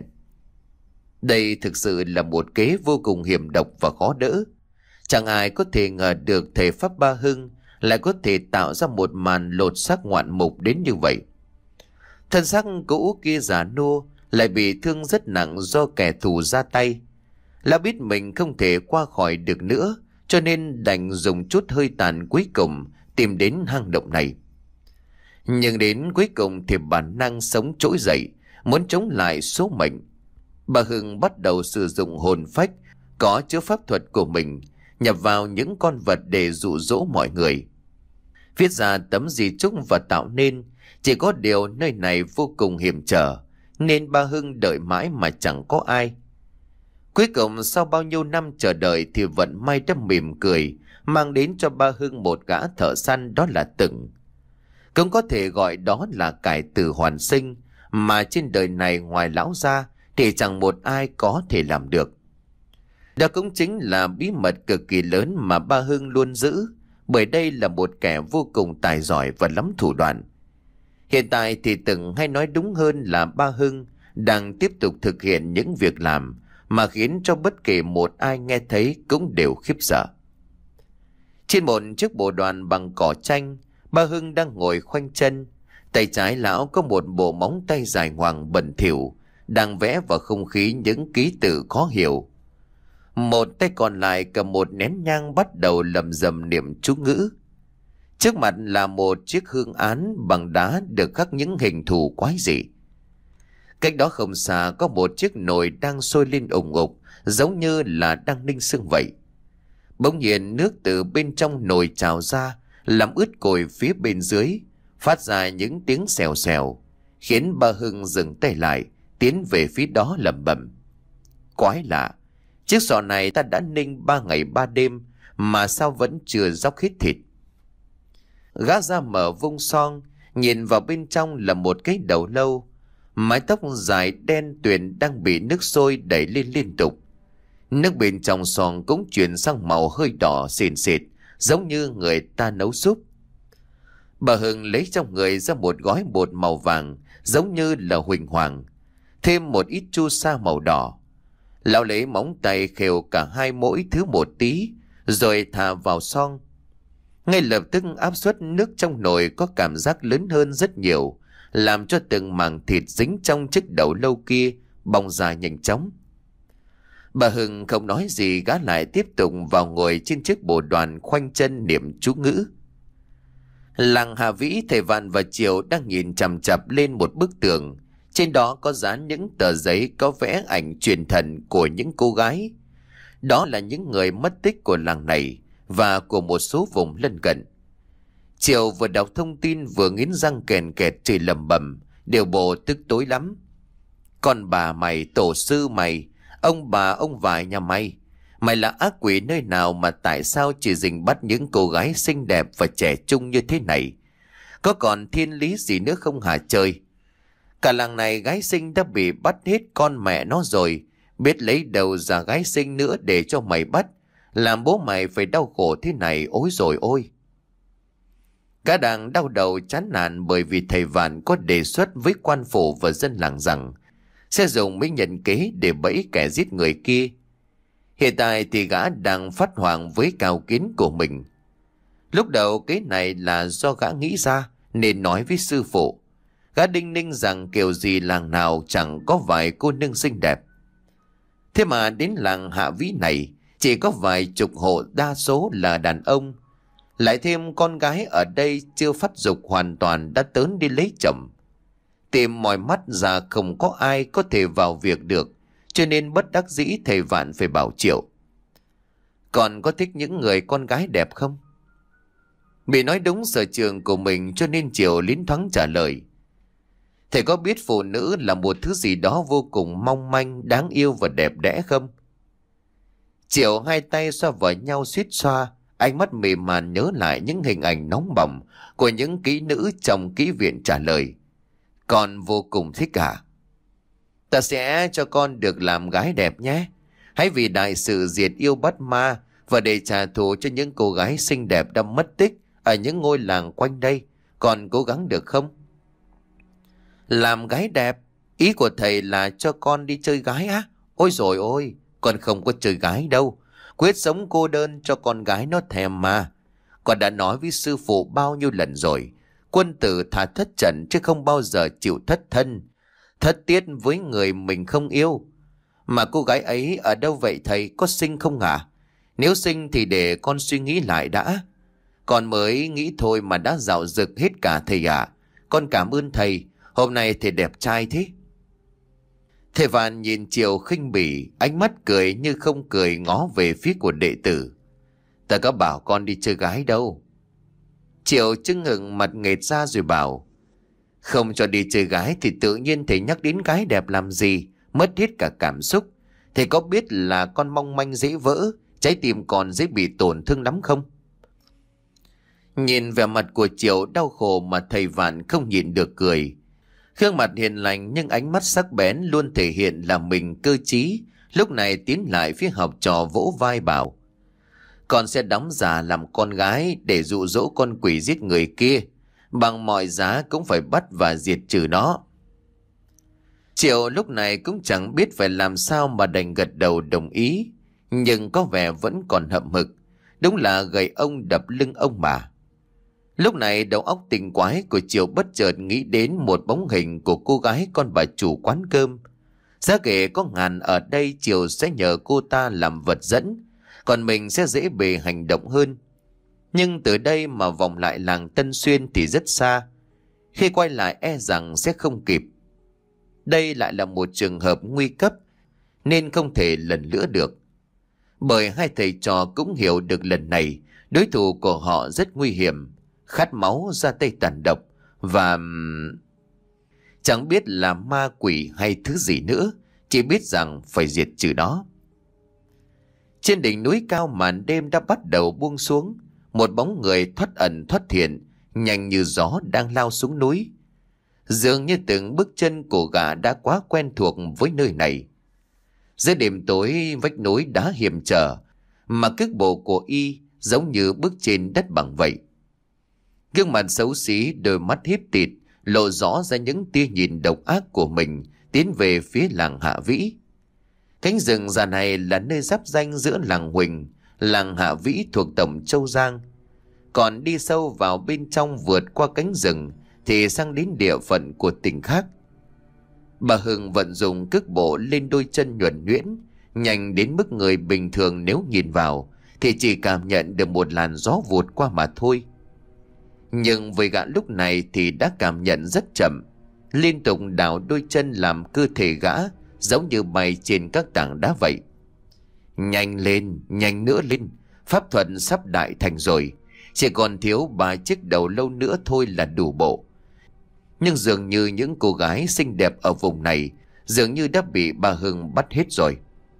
Đây thực sự là một kế vô cùng hiểm độc và khó đỡ. Chẳng ai có thể ngờ được thầy Pháp Ba Hưng lại có thể tạo ra một màn lột xác ngoạn mục đến như vậy. Thân xác cũ kia già nua lại bị thương rất nặng do kẻ thù ra tay. Lão biết mình không thể qua khỏi được nữa, cho nên đành dùng chút hơi tàn cuối cùng tìm đến hang động này. Nhưng đến cuối cùng thì bản năng sống trỗi dậy, muốn chống lại số mệnh. Bà Hưng bắt đầu sử dụng hồn phách có chứa pháp thuật của mình, nhập vào những con vật để dụ dỗ mọi người. Viết ra tấm di chúc và tạo nên, chỉ có điều nơi này vô cùng hiểm trở, nên bà Hưng đợi mãi mà chẳng có ai. Cuối cùng sau bao nhiêu năm chờ đợi thì vận may đã mỉm cười, mang đến cho bà Hưng một gã thợ săn, đó là Từng. Cũng có thể gọi đó là cải tử hoàn sinh, mà trên đời này ngoài lão ra thì chẳng một ai có thể làm được. Đó cũng chính là bí mật cực kỳ lớn mà ba Hưng luôn giữ, bởi đây là một kẻ vô cùng tài giỏi và lắm thủ đoạn. Hiện tại thì từng hay nói đúng hơn là ba Hưng đang tiếp tục thực hiện những việc làm mà khiến cho bất kỳ một ai nghe thấy cũng đều khiếp sợ. Trên một chiếc bộ đoàn bằng cỏ tranh, ba Hưng đang ngồi khoanh chân. Tay trái lão có một bộ móng tay dài ngoằng bẩn thỉu, đang vẽ vào không khí những ký tự khó hiểu. Một tay còn lại cầm một nén nhang bắt đầu lầm rầm niệm chú ngữ. Trước mặt là một chiếc hương án bằng đá được khắc những hình thù quái dị. Cách đó không xa có một chiếc nồi đang sôi lên ủng ục, giống như là đang ninh sương vậy. Bỗng nhiên nước từ bên trong nồi trào ra, làm ướt cồi phía bên dưới, phát ra những tiếng xèo xèo, khiến ba Hưng dừng tay lại, tiến về phía đó lẩm bẩm. Quái lạ, chiếc sọ này ta đã ninh ba ngày ba đêm mà sao vẫn chưa róc hết thịt. Gã ra mở vung son, nhìn vào bên trong là một cái đầu lâu, mái tóc dài đen tuyền đang bị nước sôi đẩy lên liên tục. Nước bên trong son cũng chuyển sang màu hơi đỏ xịn xịt, giống như người ta nấu súp. Bà Hưng lấy trong người ra một gói bột màu vàng, giống như là huỳnh hoàng, thêm một ít chu sa màu đỏ. Lão lấy móng tay khều cả hai mỗi thứ một tí, rồi thả vào son. Ngay lập tức áp suất nước trong nồi có cảm giác lớn hơn rất nhiều, làm cho từng mảng thịt dính trong chiếc đầu lâu kia bong ra nhanh chóng. Bà Hưng không nói gì, gã lại tiếp tục vào ngồi trên chiếc bồ đoàn khoanh chân niệm chú ngữ. Làng Hà Vĩ, thầy Vạn và Triều đang nhìn chằm chằm lên một bức tường. Trên đó có dán những tờ giấy có vẽ ảnh truyền thần của những cô gái. Đó là những người mất tích của làng này và của một số vùng lân cận. Triều vừa đọc thông tin vừa nghiến răng kèn kẹt chửi lầm bầm, điều bộ tức tối lắm. Con bà mày, tổ sư mày, ông bà ông vải nhà mày, mày là ác quỷ nơi nào mà tại sao chỉ dình bắt những cô gái xinh đẹp và trẻ trung như thế này? Có còn thiên lý gì nữa không hả trời? Cả làng này gái xinh đã bị bắt hết con mẹ nó rồi, biết lấy đầu ra gái xinh nữa để cho mày bắt, làm bố mày phải đau khổ thế này, ôi rồi ôi. Cả đang đau đầu chán nản bởi vì thầy Vạn có đề xuất với quan phủ và dân làng rằng sẽ dùng mấy nhân kế để bẫy kẻ giết người kia. Hiện tại thì gã đang phát hoảng với cao kiến của mình. Lúc đầu kế này là do gã nghĩ ra nên nói với sư phụ. Gã đinh ninh rằng kiểu gì làng nào chẳng có vài cô nương xinh đẹp. Thế mà đến làng Hạ Vĩ này chỉ có vài chục hộ, đa số là đàn ông. Lại thêm con gái ở đây chưa phát dục hoàn toàn đã tớn đi lấy chồng. Tìm mọi mắt ra không có ai có thể vào việc được, cho nên bất đắc dĩ thầy Vạn phải bảo Triệu. Còn có thích những người con gái đẹp không? Bị nói đúng sở trường của mình cho nên Triệu lín thoáng trả lời. Thầy có biết phụ nữ là một thứ gì đó vô cùng mong manh, đáng yêu và đẹp đẽ không? Triệu hai tay xoa vào nhau suýt xoa, ánh mắt mềm màn nhớ lại những hình ảnh nóng bỏng của những kỹ nữ trong kỹ viện trả lời. Con vô cùng thích cả. Ta sẽ cho con được làm gái đẹp nhé. Hãy vì đại sự diệt yêu bắt ma và để trả thù cho những cô gái xinh đẹp đã mất tích ở những ngôi làng quanh đây, con cố gắng được không? Làm gái đẹp? Ý của thầy là cho con đi chơi gái á? Ôi dồi ôi, con không có chơi gái đâu. Quyết sống cô đơn cho con gái nó thèm mà. Con đã nói với sư phụ bao nhiêu lần rồi. Quân tử thà thất trận chứ không bao giờ chịu thất thân, thất tiết với người mình không yêu. Mà cô gái ấy ở đâu vậy thầy, có xinh không hả? Nếu xinh thì để con suy nghĩ lại đã. Con mới nghĩ thôi mà đã dạo dực hết cả thầy ạ. Con cảm ơn thầy, hôm nay thầy đẹp trai thế. Thầy Vạn nhìn Triều khinh bỉ, ánh mắt cười như không cười ngó về phía của đệ tử. Ta có bảo con đi chơi gái đâu. Triều chưng ngừng mặt nghệt ra rồi bảo. Không cho đi chơi gái thì tự nhiên thầy nhắc đến gái đẹp làm gì, mất hết cả cảm xúc. Thầy có biết là con mong manh dễ vỡ, trái tim còn dễ bị tổn thương lắm không? Nhìn vẻ mặt của Triệu đau khổ mà thầy Vạn không nhịn được cười. Gương mặt hiền lành nhưng ánh mắt sắc bén luôn thể hiện là mình cơ trí. Lúc này tiến lại phía học trò vỗ vai bảo: con sẽ đóng giả làm con gái để dụ dỗ con quỷ giết người kia. Bằng mọi giá cũng phải bắt và diệt trừ nó. Triệu lúc này cũng chẳng biết phải làm sao mà đành gật đầu đồng ý. Nhưng có vẻ vẫn còn hậm hực. Đúng là gậy ông đập lưng ông mà. Lúc này đầu óc tình quái của Triệu bất chợt nghĩ đến một bóng hình của cô gái con bà chủ quán cơm. Giá kể có ngàn ở đây, Triệu sẽ nhờ cô ta làm vật dẫn, còn mình sẽ dễ bề hành động hơn. Nhưng từ đây mà vòng lại làng Tân Xuyên thì rất xa. Khi quay lại e rằng sẽ không kịp. Đây lại là một trường hợp nguy cấp nên không thể lần nữa được. Bởi hai thầy trò cũng hiểu được lần này đối thủ của họ rất nguy hiểm, khát máu, ra tay tàn độc và chẳng biết là ma quỷ hay thứ gì nữa, chỉ biết rằng phải diệt trừ nó. Trên đỉnh núi cao màn đêm đã bắt đầu buông xuống. Một bóng người thoát ẩn thoát hiện, nhanh như gió đang lao xuống núi. Dường như từng bước chân của gã đã quá quen thuộc với nơi này. Giữa đêm tối vách núi đá hiểm trở, mà cước bộ của y giống như bước trên đất bằng vậy. Gương mặt xấu xí, đôi mắt híp tịt, lộ rõ ra những tia nhìn độc ác của mình tiến về phía làng Hạ Vĩ. Cánh rừng già này là nơi giáp ranh giữa làng Huỳnh, làng Hạ Vĩ thuộc tổng Châu Giang. Còn đi sâu vào bên trong vượt qua cánh rừng thì sang đến địa phận của tỉnh khác. Bà Hưng vận dụng cước bộ lên đôi chân nhuần nhuyễn, nhanh đến mức người bình thường nếu nhìn vào thì chỉ cảm nhận được một làn gió vụt qua mà thôi. Nhưng với gã lúc này thì đã cảm nhận rất chậm, liên tục đảo đôi chân làm cơ thể gã giống như bay trên các tảng đá vậy. Nhanh lên, nhanh nữa lên, pháp thuật sắp đại thành rồi, chỉ còn thiếu ba chiếc đầu lâu nữa thôi là đủ bộ. Nhưng dường như những cô gái xinh đẹp ở vùng này dường như đã bị bà Hưng bắt hết rồi.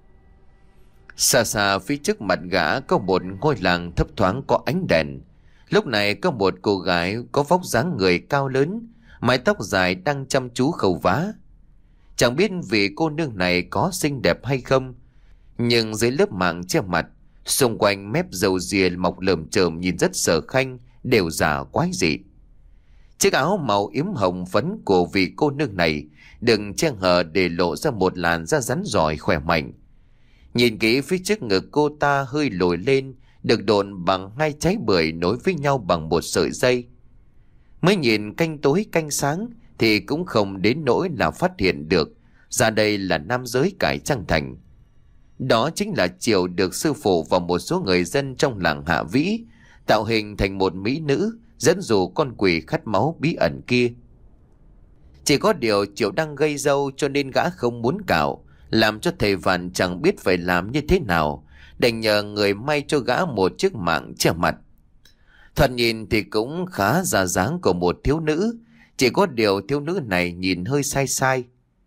Xa xa phía trước mặt gã có một ngôi làng thấp thoáng có ánh đèn. Lúc này có một cô gái có vóc dáng người cao lớn, mái tóc dài đang chăm chú khâu vá. Chẳng biết vì cô nương này có xinh đẹp hay không, nhưng dưới lớp màng che mặt, xung quanh mép râu ria mọc lởm chởm nhìn rất sở khanh, đều giả quái dị. Chiếc áo màu yếm hồng phấn của vị cô nương này đừng che hở để lộ ra một làn da rắn rỏi khỏe mạnh. Nhìn kỹ phía trước ngực cô ta hơi lồi lên, được độn bằng hai trái bưởi nối với nhau bằng một sợi dây. Mới nhìn canh tối canh sáng thì cũng không đến nỗi là phát hiện được ra đây là nam giới cải trang thành. Đó chính là Triệu được sư phụ và một số người dân trong làng Hạ Vĩ tạo hình thành một mỹ nữ dẫn dụ con quỷ khát máu bí ẩn kia. Chỉ có điều Triệu đang gây râu cho nên gã không muốn cạo, làm cho thầy Vạn chẳng biết phải làm như thế nào, đành nhờ người may cho gã một chiếc mạng che mặt. Thoạt nhìn thì cũng khá ra dáng của một thiếu nữ, chỉ có điều thiếu nữ này nhìn hơi sai sai.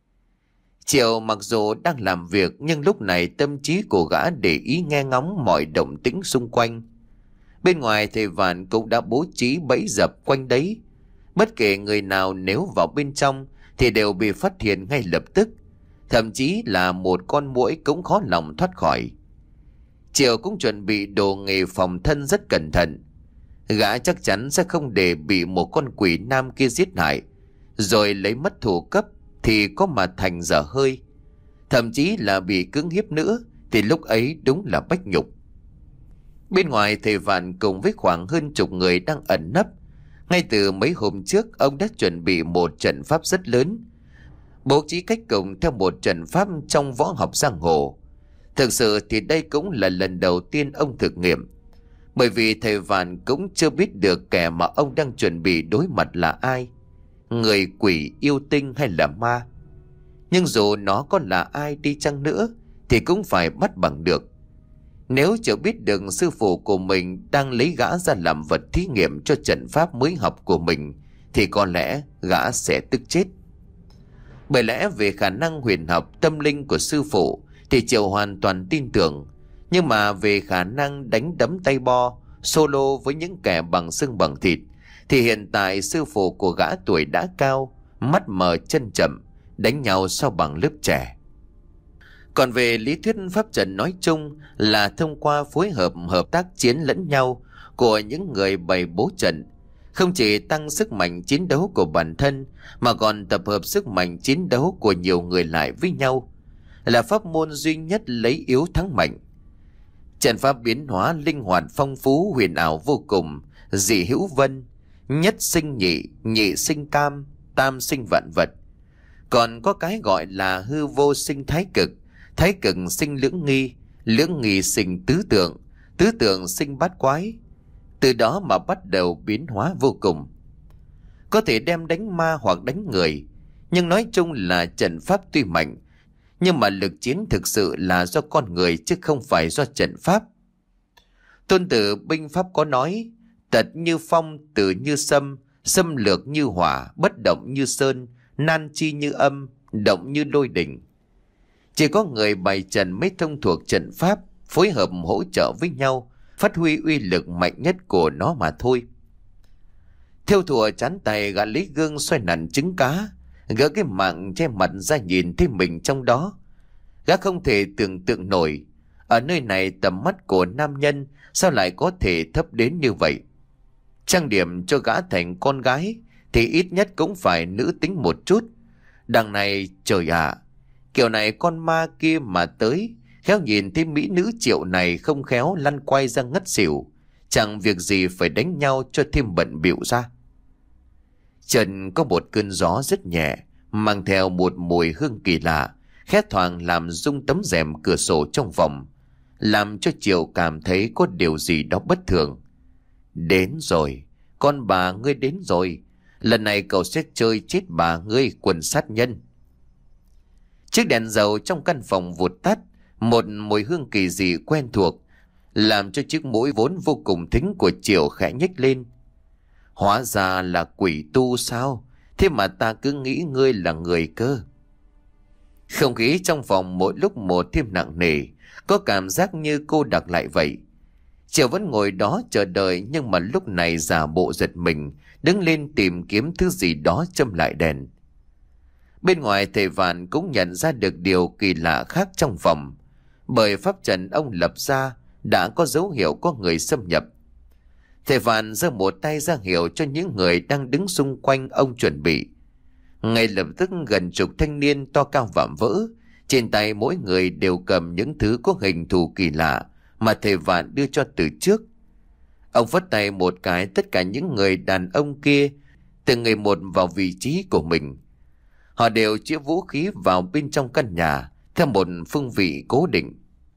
Triệu mặc dù đang làm việc nhưng lúc này tâm trí của gã để ý nghe ngóng mọi động tĩnh xung quanh. Bên ngoài thầy Vạn cũng đã bố trí bẫy dập quanh đấy. Bất kể người nào nếu vào bên trong thì đều bị phát hiện ngay lập tức. Thậm chí là một con muỗi cũng khó lòng thoát khỏi. Triệu cũng chuẩn bị đồ nghề phòng thân rất cẩn thận. Gã chắc chắn sẽ không để bị một con quỷ nam kia giết hại, rồi lấy mất thủ cấp thì có mà thành dở hơi. Thậm chí là bị cưỡng hiếp nữa thì lúc ấy đúng là bách nhục. Bên ngoài thầy Vạn cùng với khoảng hơn chục người đang ẩn nấp. Ngay từ mấy hôm trước ông đã chuẩn bị một trận pháp rất lớn, bố trí cách cổng theo một trận pháp trong võ học giang hồ. Thực sự thì đây cũng là lần đầu tiên ông thực nghiệm, bởi vì thầy Vạn cũng chưa biết được kẻ mà ông đang chuẩn bị đối mặt là ai, người, quỷ, yêu tinh hay là ma. Nhưng dù nó có là ai đi chăng nữa thì cũng phải bắt bằng được. Nếu chưa biết được sư phụ của mình đang lấy gã ra làm vật thí nghiệm cho trận pháp mới học của mình thì có lẽ gã sẽ tức chết. Bởi lẽ về khả năng huyền học tâm linh của sư phụ thì Triệu hoàn toàn tin tưởng, nhưng mà về khả năng đánh đấm tay bo solo với những kẻ bằng xương bằng thịt, thì hiện tại sư phụ của gã tuổi đã cao, mắt mờ chân chậm, đánh nhau sao bằng lớp trẻ. Còn về lý thuyết pháp trận nói chung là thông qua phối hợp hợp tác chiến lẫn nhau của những người bày bố trận, không chỉ tăng sức mạnh chiến đấu của bản thân mà còn tập hợp sức mạnh chiến đấu của nhiều người lại với nhau, là pháp môn duy nhất lấy yếu thắng mạnh. Trận pháp biến hóa linh hoạt phong phú huyền ảo vô cùng, dị hữu vân, nhất sinh nhị, nhị sinh tam, tam sinh vạn vật. Còn có cái gọi là hư vô sinh thái cực, thái cực sinh lưỡng nghi, lưỡng nghi sinh tứ tượng, tứ tượng sinh bát quái. Từ đó mà bắt đầu biến hóa vô cùng, có thể đem đánh ma hoặc đánh người. Nhưng nói chung là trận pháp tuy mạnh, nhưng mà lực chiến thực sự là do con người chứ không phải do trận pháp. Tôn Tử binh pháp có nói: tật như phong, tử như sâm, xâm lược như hỏa, bất động như sơn, nan chi như âm, động như lôi đỉnh. Chỉ có người bày trận mới thông thuộc trận pháp, phối hợp hỗ trợ với nhau, phát huy uy lực mạnh nhất của nó mà thôi. Theo thùa chán tay, gã lấy gương xoay nặn trứng cá, gỡ cái mạng che mặt ra nhìn thấy mình trong đó. Gã không thể tưởng tượng nổi, ở nơi này tầm mắt của nam nhân sao lại có thể thấp đến như vậy. Trang điểm cho gã thành con gái thì ít nhất cũng phải nữ tính một chút. Đằng này trời ạ, kiểu này con ma kia mà tới, khéo nhìn thấy mỹ nữ Triệu này không khéo lăn quay ra ngất xỉu, chẳng việc gì phải đánh nhau cho thêm bận bịu ra. Trần có một cơn gió rất nhẹ, mang theo một mùi hương kỳ lạ, khét thoảng làm rung tấm rèm cửa sổ trong phòng, làm cho Triệu cảm thấy có điều gì đó bất thường. Đến rồi, con bà ngươi đến rồi, lần này cậu sẽ chơi chết bà ngươi, quần sát nhân. Chiếc đèn dầu trong căn phòng vụt tắt, một mùi hương kỳ dị quen thuộc làm cho chiếc mũi vốn vô cùng thính của Triệu khẽ nhếch lên. Hóa ra là quỷ tu sao? Thế mà ta cứ nghĩ ngươi là người cơ. Không khí trong phòng mỗi lúc một thêm nặng nề, có cảm giác như cô đặc lại vậy. Triệu vẫn ngồi đó chờ đợi, nhưng mà lúc này giả bộ giật mình, đứng lên tìm kiếm thứ gì đó châm lại đèn. Bên ngoài thầy Vạn cũng nhận ra được điều kỳ lạ khác trong phòng, bởi pháp trận ông lập ra đã có dấu hiệu có người xâm nhập. Thầy Vạn giơ một tay ra hiệu cho những người đang đứng xung quanh ông chuẩn bị. Ngay lập tức gần chục thanh niên to cao vạm vỡ, trên tay mỗi người đều cầm những thứ có hình thù kỳ lạ mà thầy Vạn đưa cho từ trước. Ông phất tay một cái, tất cả những người đàn ông kia từng người một vào vị trí của mình. Họ đều chĩa vũ khí vào bên trong căn nhà theo một phương vị cố định.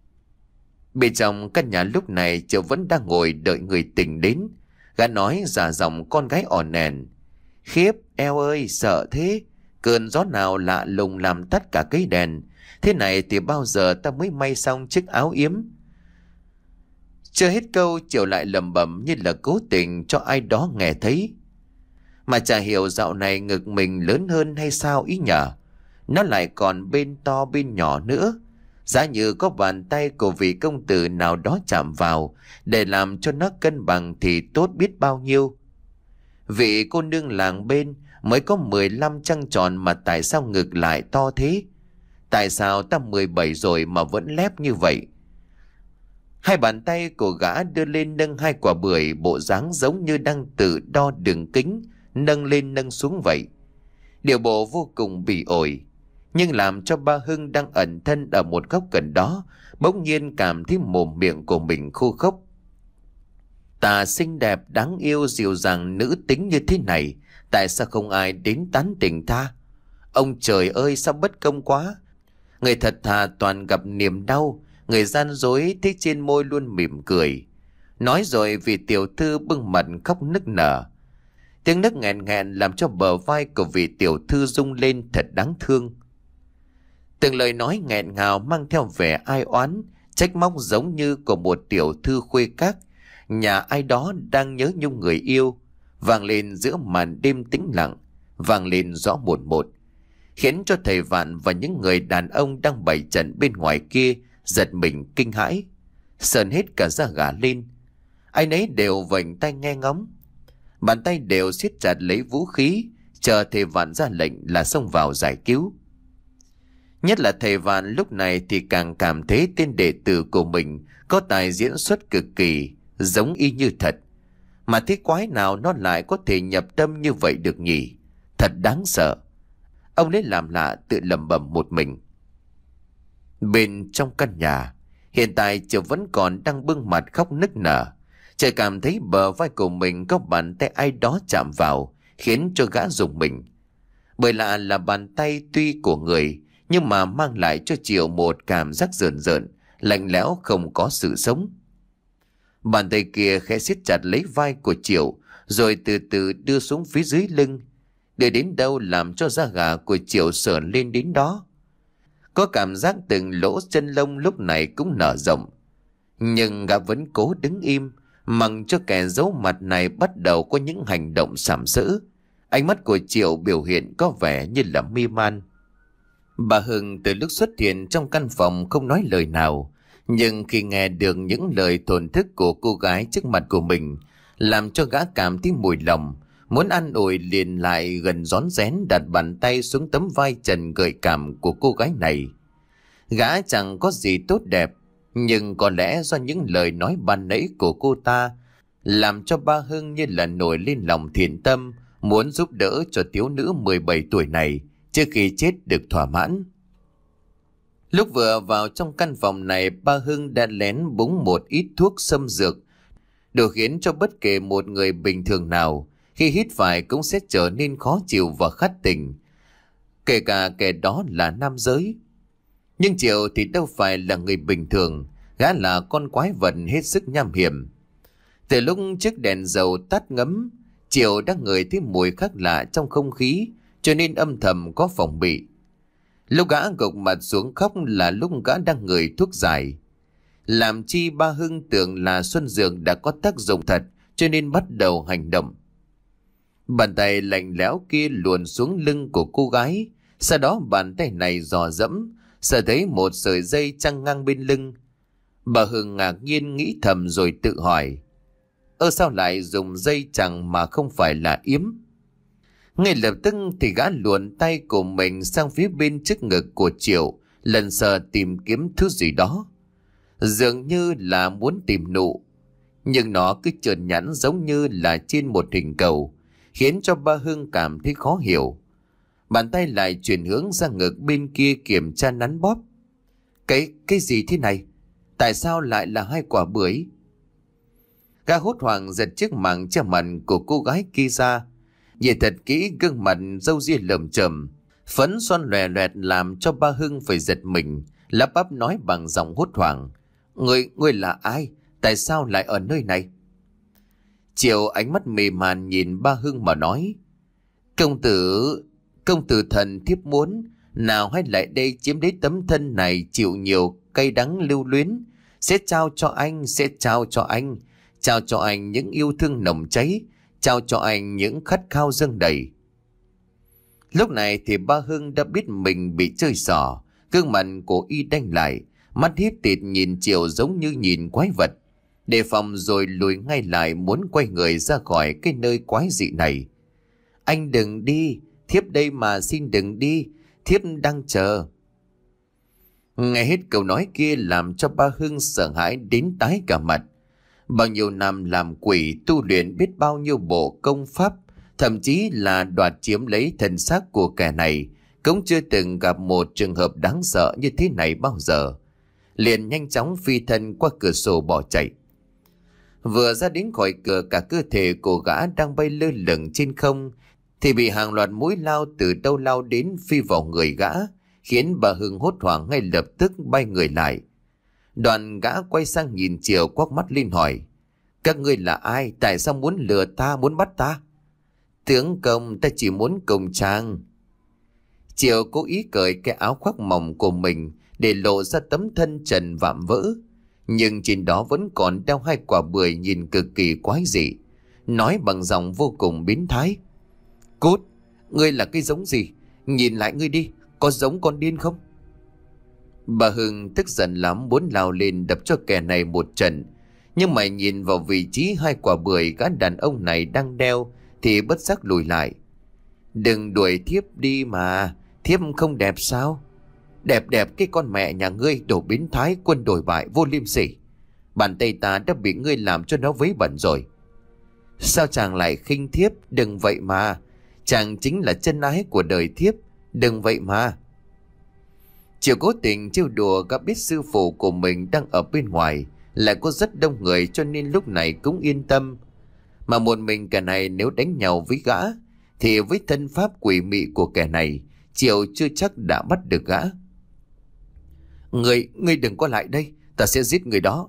Bên trong căn nhà lúc này Triệu vẫn đang ngồi đợi người tình đến. Gã nói giả giọng con gái ỏn ẻn: khiếp, eo ơi, sợ thế. Cơn gió nào lạ lùng làm tắt cả cây đèn. Thế này thì bao giờ ta mới may xong chiếc áo yếm. Chưa hết câu, Triệu lại lẩm bẩm như là cố tình cho ai đó nghe thấy. Mà chả hiểu dạo này ngực mình lớn hơn hay sao ý nhở. Nó lại còn bên to bên nhỏ nữa, giá như có bàn tay của vị công tử nào đó chạm vào để làm cho nó cân bằng thì tốt biết bao nhiêu. Vị cô nương làng bên mới có mười lăm trăng tròn mà tại sao ngực lại to thế? Tại sao ta mười bảy rồi mà vẫn lép như vậy? Hai bàn tay của gã đưa lên nâng hai quả bưởi, bộ dáng giống như đang tự đo đường kính, nâng lên nâng xuống vậy. Điều bộ vô cùng bỉ ổi. Nhưng làm cho ba Hưng đang ẩn thân ở một góc gần đó bỗng nhiên cảm thấy mồm miệng của mình khô khốc. Ta xinh đẹp, đáng yêu, dịu dàng, nữ tính như thế này, tại sao không ai đến tán tỉnh ta? Ông trời ơi, sao bất công quá. Người thật thà toàn gặp niềm đau, người gian dối thế trên môi luôn mỉm cười. Nói rồi vì tiểu thư bưng mặt khóc nức nở. Tiếng nức nghẹn nghẹn làm cho bờ vai của vị tiểu thư rung lên thật đáng thương. Từng lời nói nghẹn ngào mang theo vẻ ai oán, trách móc giống như của một tiểu thư khuê các, nhà ai đó đang nhớ nhung người yêu, vang lên giữa màn đêm tĩnh lặng, vang lên rõ một một, khiến cho thầy Vạn và những người đàn ông đang bày trận bên ngoài kia giật mình kinh hãi, sờn hết cả da gà lên. Ai nấy đều vểnh tay nghe ngóng. Bàn tay đều siết chặt lấy vũ khí, chờ thầy Vạn ra lệnh là xông vào giải cứu. Nhất là thầy Vạn lúc này thì càng cảm thấy tên đệ tử của mình có tài diễn xuất cực kỳ, giống y như thật. Mà thế quái nào nó lại có thể nhập tâm như vậy được nhỉ? Thật đáng sợ. Ông lấy làm lạ tự lẩm bẩm một mình. Bên trong căn nhà, hiện tại Triệu vẫn còn đang bưng mặt khóc nức nở. Trời cảm thấy bờ vai của mình có bàn tay ai đó chạm vào, khiến cho gã rùng mình. Bởi lạ là bàn tay tuy của người, nhưng mà mang lại cho Triệu một cảm giác rợn rợn, lạnh lẽo không có sự sống. Bàn tay kia khẽ siết chặt lấy vai của Triệu, rồi từ từ đưa xuống phía dưới lưng. Để đến đâu làm cho da gà của Triệu sởn lên đến đó. Có cảm giác từng lỗ chân lông lúc này cũng nở rộng. Nhưng gã vẫn cố đứng im, mặc cho kẻ giấu mặt này bắt đầu có những hành động sàm sỡ. Ánh mắt của Triệu biểu hiện có vẻ như là mê man. Bà Hưng từ lúc xuất hiện trong căn phòng không nói lời nào, nhưng khi nghe được những lời thổn thức của cô gái trước mặt của mình, làm cho gã cảm thấy mùi lòng, muốn an ủi liền lại gần rón rén đặt bàn tay xuống tấm vai trần gợi cảm của cô gái này. Gã chẳng có gì tốt đẹp, nhưng có lẽ do những lời nói ban nãy của cô ta làm cho ba Hưng như là nổi lên lòng thiện tâm, muốn giúp đỡ cho thiếu nữ mười bảy tuổi này trước khi chết được thỏa mãn. Lúc vừa vào trong căn phòng này, ba Hưng đã lén búng một ít thuốc xâm dược, đủ khiến cho bất kể một người bình thường nào khi hít phải cũng sẽ trở nên khó chịu và khát tình, kể cả kẻ đó là nam giới. Nhưng Triệu thì đâu phải là người bình thường, gã là con quái vật hết sức nham hiểm. Từ lúc chiếc đèn dầu tắt ngấm, Triệu đã ngửi thấy mùi khác lạ trong không khí, cho nên âm thầm có phòng bị. Lúc gã gục mặt xuống khóc là lúc gã đang ngửi thuốc giải. Làm chi ba Hưng tưởng là xuân dược đã có tác dụng thật, cho nên bắt đầu hành động. Bàn tay lạnh lẽo kia luồn xuống lưng của cô gái, sau đó bàn tay này dò dẫm, sợ thấy một sợi dây trăng ngang bên lưng. Bà Hưng ngạc nhiên nghĩ thầm rồi tự hỏi, ơ sao lại dùng dây chằng mà không phải là yếm? Ngay lập tức thì gã luồn tay của mình sang phía bên trước ngực của Triệu, lần sờ tìm kiếm thứ gì đó, dường như là muốn tìm nụ, nhưng nó cứ trơn nhẵn giống như là trên một hình cầu, khiến cho ba Hưng cảm thấy khó hiểu. Bàn tay lại chuyển hướng ra ngực bên kia kiểm tra nắn bóp. Cái, cái gì thế này? Tại sao lại là hai quả bưởi? Gã hốt hoảng giật chiếc màng che mặt của cô gái kia ra, nhìn thật kỹ gương mặt râu ria lởm chởm, phấn son lòe loẹt làm cho ba Hưng phải giật mình, lắp bắp nói bằng giọng hốt hoảng, Người, người là ai? Tại sao lại ở nơi này? Triệu ánh mắt mê man nhìn ba Hưng mà nói, Công tử, công tử thần thiếp muốn, nào hãy lại đây chiếm lấy tấm thân này chịu nhiều cay đắng lưu luyến, sẽ trao cho anh, sẽ trao cho anh, trao cho anh những yêu thương nồng cháy, trao cho anh những khát khao dâng đầy. Lúc này thì ba Hưng đã biết mình bị chơi xỏ, gương mặt của y đanh lại, mắt hiếp tịt nhìn Triệu giống như nhìn quái vật, đề phòng rồi lùi ngay lại muốn quay người ra khỏi cái nơi quái dị này. Anh đừng đi, thiếp đây mà, xin đừng đi, thiếp đang chờ. Nghe hết câu nói kia làm cho ba Hưng sợ hãi đến tái cả mặt. Bao nhiêu năm làm quỷ tu luyện biết bao nhiêu bộ công pháp, thậm chí là đoạt chiếm lấy thân xác của kẻ này, cũng chưa từng gặp một trường hợp đáng sợ như thế này bao giờ. Liền nhanh chóng phi thân qua cửa sổ bỏ chạy. Vừa ra đến khỏi cửa, cả cơ thể của gã đang bay lơ lửng trên không thì bị hàng loạt mũi lao từ đâu lao đến phi vào người gã, khiến bà Hưng hốt hoảng ngay lập tức bay người lại. Đoàn gã quay sang nhìn Triệu quắc mắt lên hỏi, các ngươi là ai? Tại sao muốn lừa ta, muốn bắt ta? Tướng công, ta chỉ muốn cùng chàng. Triệu cố ý cởi cái áo khoác mỏng của mình để lộ ra tấm thân trần vạm vỡ, nhưng trên đó vẫn còn đeo hai quả bưởi nhìn cực kỳ quái dị, nói bằng giọng vô cùng biến thái, Cút, ngươi là cái giống gì? Nhìn lại ngươi đi, có giống con điên không? Bà Hưng tức giận lắm, muốn lao lên đập cho kẻ này một trận, Nhưng mà nhìn vào vị trí hai quả bưởi gã đàn ông này đang đeo thì bất giác lùi lại. Đừng đuổi thiếp đi mà, thiếp không đẹp sao? Đẹp đẹp cái con mẹ nhà ngươi, đồ biến thái, quân đổi bại, vô liêm sỉ. Bàn tay ta đã bị ngươi làm cho nó vấy bẩn rồi. Sao chàng lại khinh thiếp? Đừng vậy mà, chàng chính là chân ái của đời thiếp. Đừng vậy mà. Chiều cố tình trêu đùa, gã biết sư phụ của mình đang ở bên ngoài, lại có rất đông người, cho nên lúc này cũng yên tâm. Mà một mình kẻ này nếu đánh nhau với gã thì với thân pháp quỷ mị của kẻ này, Chiều chưa chắc đã bắt được gã. Người, ngươi đừng có lại đây, ta sẽ giết người đó.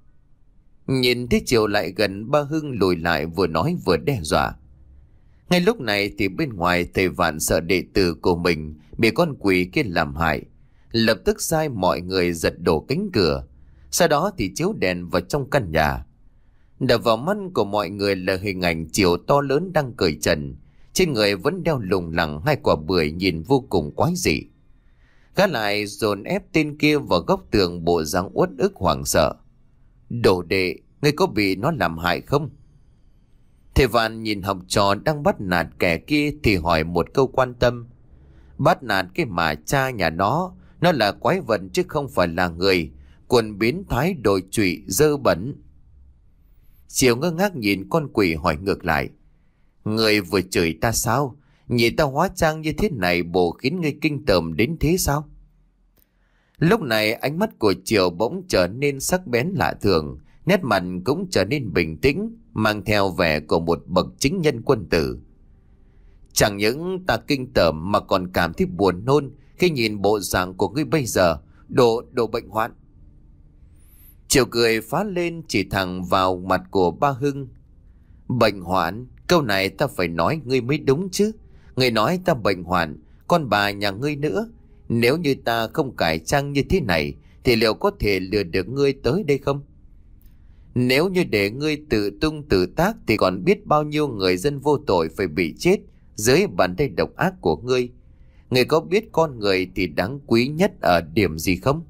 Nhìn thấy Chiều lại gần, ba Hưng lùi lại, vừa nói vừa đe dọa. Ngay lúc này thì bên ngoài thầy Vạn sợ đệ tử của mình bị con quỷ kia làm hại, lập tức sai mọi người giật đổ cánh cửa. Sau đó thì chiếu đèn vào trong căn nhà. Đập vào mắt của mọi người là hình ảnh Chiều to lớn đang cởi trần, trên người vẫn đeo lủng lẳng hai quả bưởi, nhìn vô cùng quái dị. Gã lại dồn ép tên kia vào góc tường, bộ dáng uất ức hoảng sợ. Đồ đệ, ngươi có bị nó làm hại không? Thầy Vạn nhìn học trò đang bắt nạt kẻ kia thì hỏi một câu quan tâm. Bắt nạt cái mà cha nhà nó, nó là quái vật chứ không phải là người, quần biến thái đồi trụy dơ bẩn. Chiều ngơ ngác nhìn con quỷ hỏi ngược lại. Người vừa chửi ta sao? Nhìn ta hóa trang như thế này bộ khiến ngươi kinh tởm đến thế sao? Lúc này ánh mắt của Chiều bỗng trở nên sắc bén lạ thường, nét mặt cũng trở nên bình tĩnh, mang theo vẻ của một bậc chính nhân quân tử. Chẳng những ta kinh tởm mà còn cảm thấy buồn nôn khi nhìn bộ dạng của ngươi bây giờ, đồ đồ bệnh hoạn. Chiều cười phá lên chỉ thẳng vào mặt của ba Hưng. Bệnh hoạn? Câu này ta phải nói ngươi mới đúng chứ. Ngươi nói ta bệnh hoạn, con bà nhà ngươi nữa. Nếu như ta không cải trang như thế này thì liệu có thể lừa được ngươi tới đây không? Nếu như để ngươi tự tung tự tác thì còn biết bao nhiêu người dân vô tội phải bị chết dưới bàn tay độc ác của ngươi. Ngươi có biết con người thì đáng quý nhất ở điểm gì không?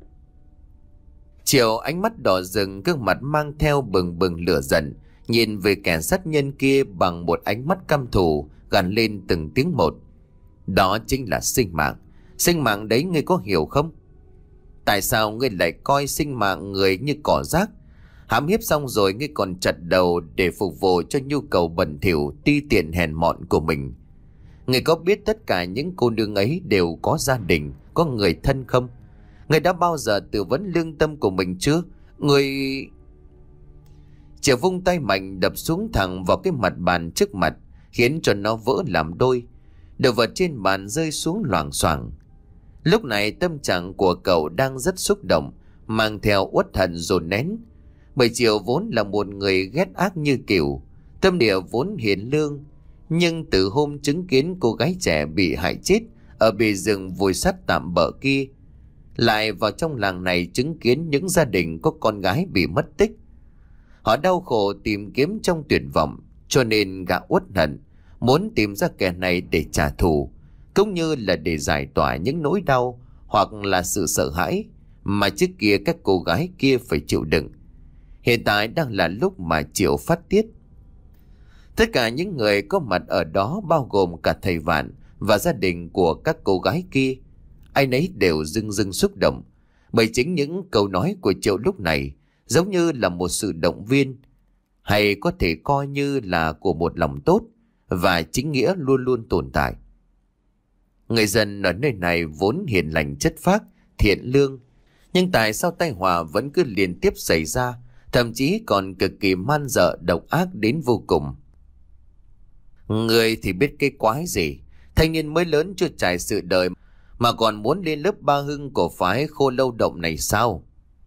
Chiều ánh mắt đỏ rừng, gương mặt mang theo bừng bừng lửa giận, nhìn về kẻ sát nhân kia bằng một ánh mắt căm thù, gằn lên từng tiếng một. Đó chính là sinh mạng. Sinh mạng đấy ngươi có hiểu không? Tại sao ngươi lại coi sinh mạng người như cỏ rác? Hãm hiếp xong rồi ngươi còn chặt đầu để phục vụ cho nhu cầu bẩn thỉu ti tiện hèn mọn của mình. Ngươi có biết tất cả những cô nương ấy đều có gia đình, có người thân không? Ngươi đã bao giờ tư vấn lương tâm của mình chưa? Ngươi... Chiều vung tay mạnh đập xuống thẳng vào cái mặt bàn trước mặt, khiến cho nó vỡ làm đôi. Đồ vật trên bàn rơi xuống loảng xoảng. Lúc này tâm trạng của cậu đang rất xúc động, mang theo uất hận dồn nén. Bởi Chiều vốn là một người ghét ác như kiểu, tâm địa vốn hiền lương, nhưng từ hôm chứng kiến cô gái trẻ bị hại chết ở bề rừng vùi sắt tạm bợ kia, lại vào trong làng này chứng kiến những gia đình có con gái bị mất tích. Họ đau khổ tìm kiếm trong tuyệt vọng, cho nên gã uất hận, muốn tìm ra kẻ này để trả thù, cũng như là để giải tỏa những nỗi đau hoặc là sự sợ hãi mà trước kia các cô gái kia phải chịu đựng. Hiện tại đang là lúc mà Chiều phát tiết. Tất cả những người có mặt ở đó, bao gồm cả thầy Vạn và gia đình của các cô gái kia, ai nấy đều rưng rưng xúc động, bởi chính những câu nói của Chiều lúc này giống như là một sự động viên, hay có thể coi như là của một lòng tốt và chính nghĩa luôn luôn tồn tại. Người dân ở nơi này vốn hiền lành chất phác, thiện lương, nhưng tại sao tai họa vẫn cứ liên tiếp xảy ra, thậm chí còn cực kỳ man dợ độc ác đến vô cùng. Người thì biết cái quái gì, thanh niên mới lớn chưa trải sự đời mà còn muốn lên lớp ba Hưng của phái Khô Lâu Động này sao?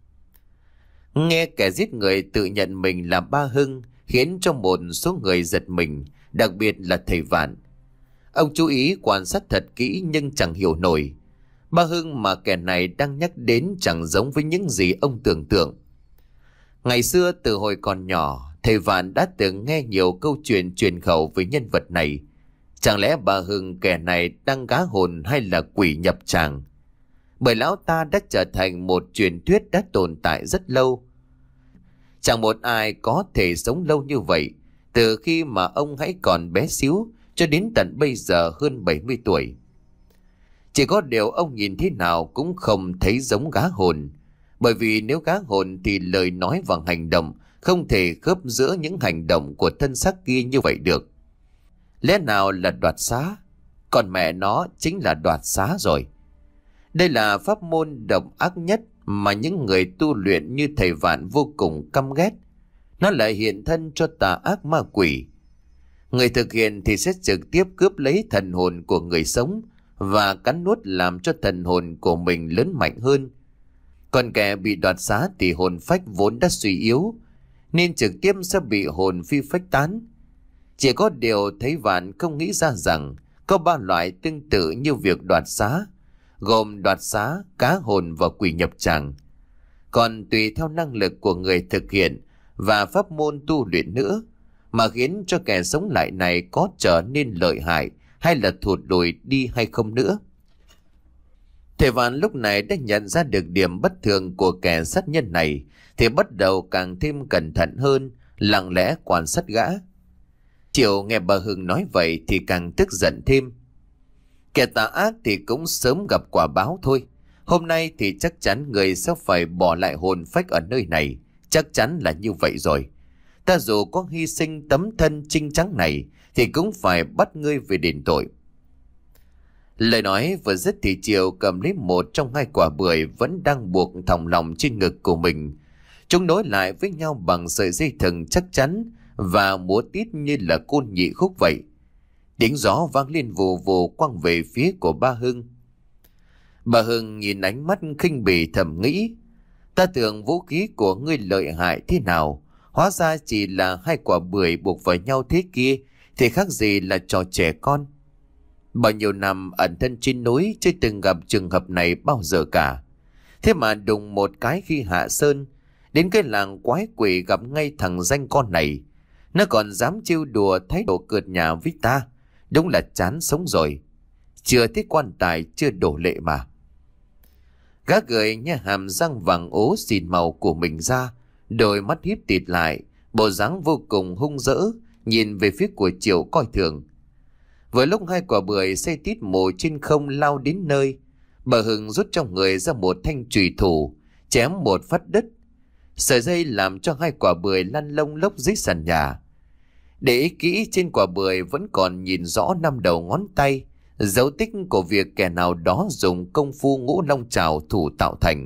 Nghe kẻ giết người tự nhận mình là ba Hưng khiến cho một số người giật mình, đặc biệt là thầy Vạn. Ông chú ý quan sát thật kỹ nhưng chẳng hiểu nổi. Ba Hưng mà kẻ này đang nhắc đến chẳng giống với những gì ông tưởng tượng. Ngày xưa từ hồi còn nhỏ, thầy Vạn đã từng nghe nhiều câu chuyện truyền khẩu với nhân vật này. Chẳng lẽ bà Hưng kẻ này đang gá hồn hay là quỷ nhập tràng? Bởi lão ta đã trở thành một truyền thuyết đã tồn tại rất lâu. Chẳng một ai có thể sống lâu như vậy, từ khi mà ông hãy còn bé xíu cho đến tận bây giờ hơn bảy mươi tuổi. Chỉ có điều ông nhìn thế nào cũng không thấy giống gã hồn, bởi vì nếu gã hồn thì lời nói và hành động không thể khớp giữa những hành động của thân xác kia như vậy được. Lẽ nào là đoạt xá? Còn mẹ nó chính là đoạt xá rồi. Đây là pháp môn độc ác nhất mà những người tu luyện như thầy Vạn vô cùng căm ghét. Nó lại hiện thân cho tà ác ma quỷ. Người thực hiện thì sẽ trực tiếp cướp lấy thần hồn của người sống và cắn nuốt làm cho thần hồn của mình lớn mạnh hơn. Còn kẻ bị đoạt xá thì hồn phách vốn đã suy yếu, nên trực tiếp sẽ bị hồn phi phách tán. Chỉ có điều thấy Vạn không nghĩ ra rằng có ba loại tương tự như việc đoạt xá, gồm đoạt xá, cá hồn và quỷ nhập tràng. Còn tùy theo năng lực của người thực hiện và pháp môn tu luyện nữa mà khiến cho kẻ sống lại này có trở nên lợi hại hay là thụt lùi đi hay không nữa. Thầy Vạn lúc này đã nhận ra được điểm bất thường của kẻ sát nhân này, thì bắt đầu càng thêm cẩn thận hơn, lặng lẽ quan sát gã. Triệu nghe bà Hưng nói vậy thì càng tức giận thêm. Kẻ tà ác thì cũng sớm gặp quả báo thôi. Hôm nay thì chắc chắn người sẽ phải bỏ lại hồn phách ở nơi này. Chắc chắn là như vậy rồi. Ta dù có hy sinh tấm thân trinh trắng này thì cũng phải bắt ngươi về đền tội. Lời nói vừa dứt thì Triệu cầm lấy một trong hai quả bưởi vẫn đang buộc thòng lòng trên ngực của mình. Chúng nối lại với nhau bằng sợi dây thừng chắc chắn và múa tít như là côn nhị khúc vậy. Tiếng gió vang lên vù vù quăng về phía của ba Hưng. Bà Hưng nhìn ánh mắt khinh bỉ thầm nghĩ, ta tưởng vũ khí của ngươi lợi hại thế nào, hóa ra chỉ là hai quả bưởi buộc vào nhau thế kia thì khác gì là trò trẻ con. Bao nhiêu năm ẩn thân trên núi chưa từng gặp trường hợp này bao giờ cả. Thế mà đùng một cái khi hạ sơn, đến cái làng quái quỷ gặp ngay thằng danh con này. Nó còn dám trêu đùa thái độ cợt nhả với ta. Đúng là chán sống rồi. Chưa thấy quan tài chưa đổ lệ mà. Gã gợi nha hàm răng vàng ố xìn màu của mình ra, đôi mắt híp tịt lại, bộ dáng vô cùng hung dỡ, nhìn về phía của Triệu coi thường. Vừa lúc hai quả bưởi xây tít mù trên không lao đến nơi, bà Hưng rút trong người ra một thanh chùy thủ, chém một phát đất. Sợi dây làm cho hai quả bưởi lăn lông lốc dưới sàn nhà. Để ý kỹ, trên quả bưởi vẫn còn nhìn rõ năm đầu ngón tay, dấu tích của việc kẻ nào đó dùng công phu ngũ long trảo thủ tạo thành.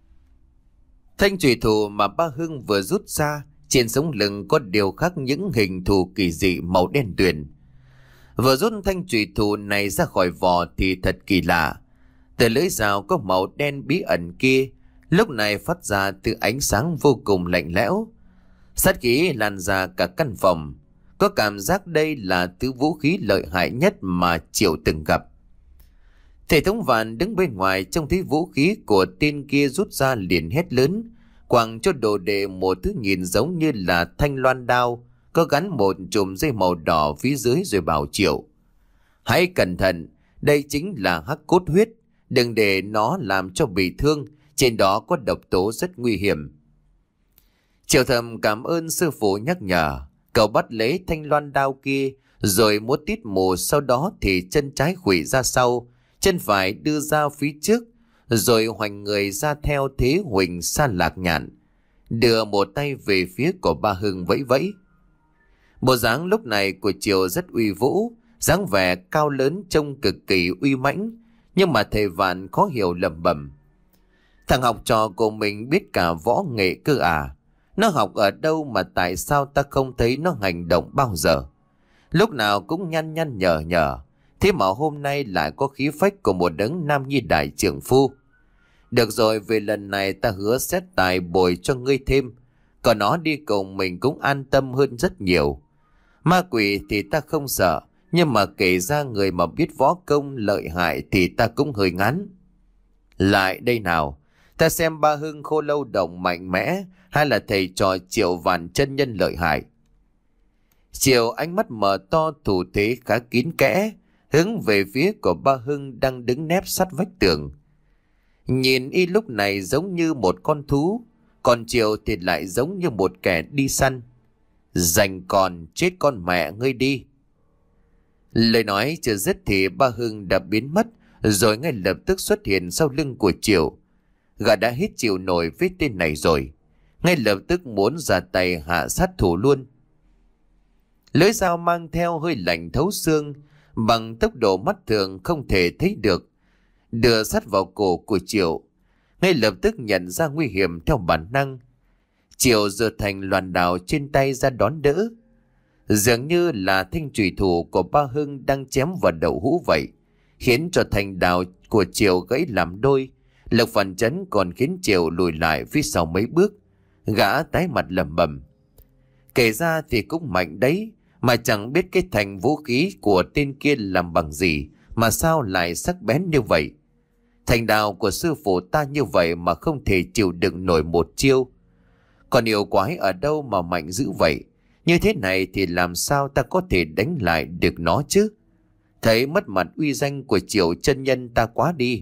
Thanh chùy thủ mà ba Hưng vừa rút ra, trên sống lưng có điều khắc những hình thù kỳ dị màu đen tuyền. Vừa rút thanh chùy thủ này ra khỏi vỏ thì thật kỳ lạ. Từ lưỡi dao có màu đen bí ẩn kia lúc này phát ra từ ánh sáng vô cùng lạnh lẽo. Sát khí lan ra cả căn phòng. Có cảm giác đây là thứ vũ khí lợi hại nhất mà Triệu từng gặp. Thầy thống Vạn đứng bên ngoài trông thấy vũ khí của tên kia rút ra liền hét lớn, quẳng cho đồ đệ một thứ nhìn giống như là thanh loan đao, có gắn một chùm dây màu đỏ phía dưới, rồi bảo Triệu: hãy cẩn thận, đây chính là hắc cốt huyết, đừng để nó làm cho bị thương, trên đó có độc tố rất nguy hiểm. Triệu thầm cảm ơn sư phụ nhắc nhở. Cậu bắt lấy thanh loan đao kia rồi múa tít mù, sau đó thì chân trái khuỵu ra sau, chân phải đưa ra phía trước, rồi hoành người ra theo thế huỳnh sa lạc nhạn, đưa một tay về phía của ba Hưng vẫy vẫy. Bộ dáng lúc này của Triều rất uy vũ, dáng vẻ cao lớn trông cực kỳ uy mãnh, nhưng mà thầy Vạn khó hiểu lẩm bẩm: thằng học trò của mình biết cả võ nghệ cơ à? Nó học ở đâu mà tại sao ta không thấy nó hành động bao giờ? Lúc nào cũng nhăn nhăn nhở nhở, thế mà hôm nay lại có khí phách của một đấng nam nhi đại trưởng phu. Được rồi, về lần này ta hứa xét tài bồi cho ngươi thêm, còn nó đi cùng mình cũng an tâm hơn rất nhiều. Ma quỷ thì ta không sợ, nhưng mà kể ra người mà biết võ công lợi hại thì ta cũng hơi ngán. Lại đây nào, ta xem ba Hưng Khô Lâu Động mạnh mẽ hay là thầy trò Triệu Vạn chân nhân lợi hại. Triệu ánh mắt mở to thủ thế khá kín kẽ, hướng về phía của ba Hưng đang đứng nép sát vách tường. Nhìn y lúc này giống như một con thú, Còn Triệu thì lại giống như một kẻ đi săn. Dành còn chết con mẹ ngươi đi. Lời nói chưa dứt thì ba Hưng đã biến mất, rồi ngay lập tức xuất hiện sau lưng của Triệu. Gã đã hết chịu nổi với tên này rồi, ngay lập tức muốn ra tay hạ sát thủ luôn. Lưỡi dao mang theo hơi lạnh thấu xương, bằng tốc độ mắt thường không thể thấy được, đưa sát vào cổ của Triệu. Ngay lập tức nhận ra nguy hiểm theo bản năng, Triệu giơ thành loàn đào trên tay ra đón đỡ. Dường như là thanh chùy thủ của ba Hưng đang chém vào đầu hũ vậy, khiến cho thành đào của Triệu gãy làm đôi. Lực phản chấn còn khiến Triệu lùi lại phía sau mấy bước. Gã tái mặt lẩm bẩm: kể ra thì cũng mạnh đấy, mà chẳng biết cái thành vũ khí của tên kia làm bằng gì mà sao lại sắc bén như vậy. Thành đào của sư phụ ta như vậy mà không thể chịu đựng nổi một chiêu. Còn yêu quái ở đâu mà mạnh dữ vậy? Như thế này thì làm sao ta có thể đánh lại được nó chứ? Thấy mất mặt uy danh của Triệu chân nhân ta quá đi.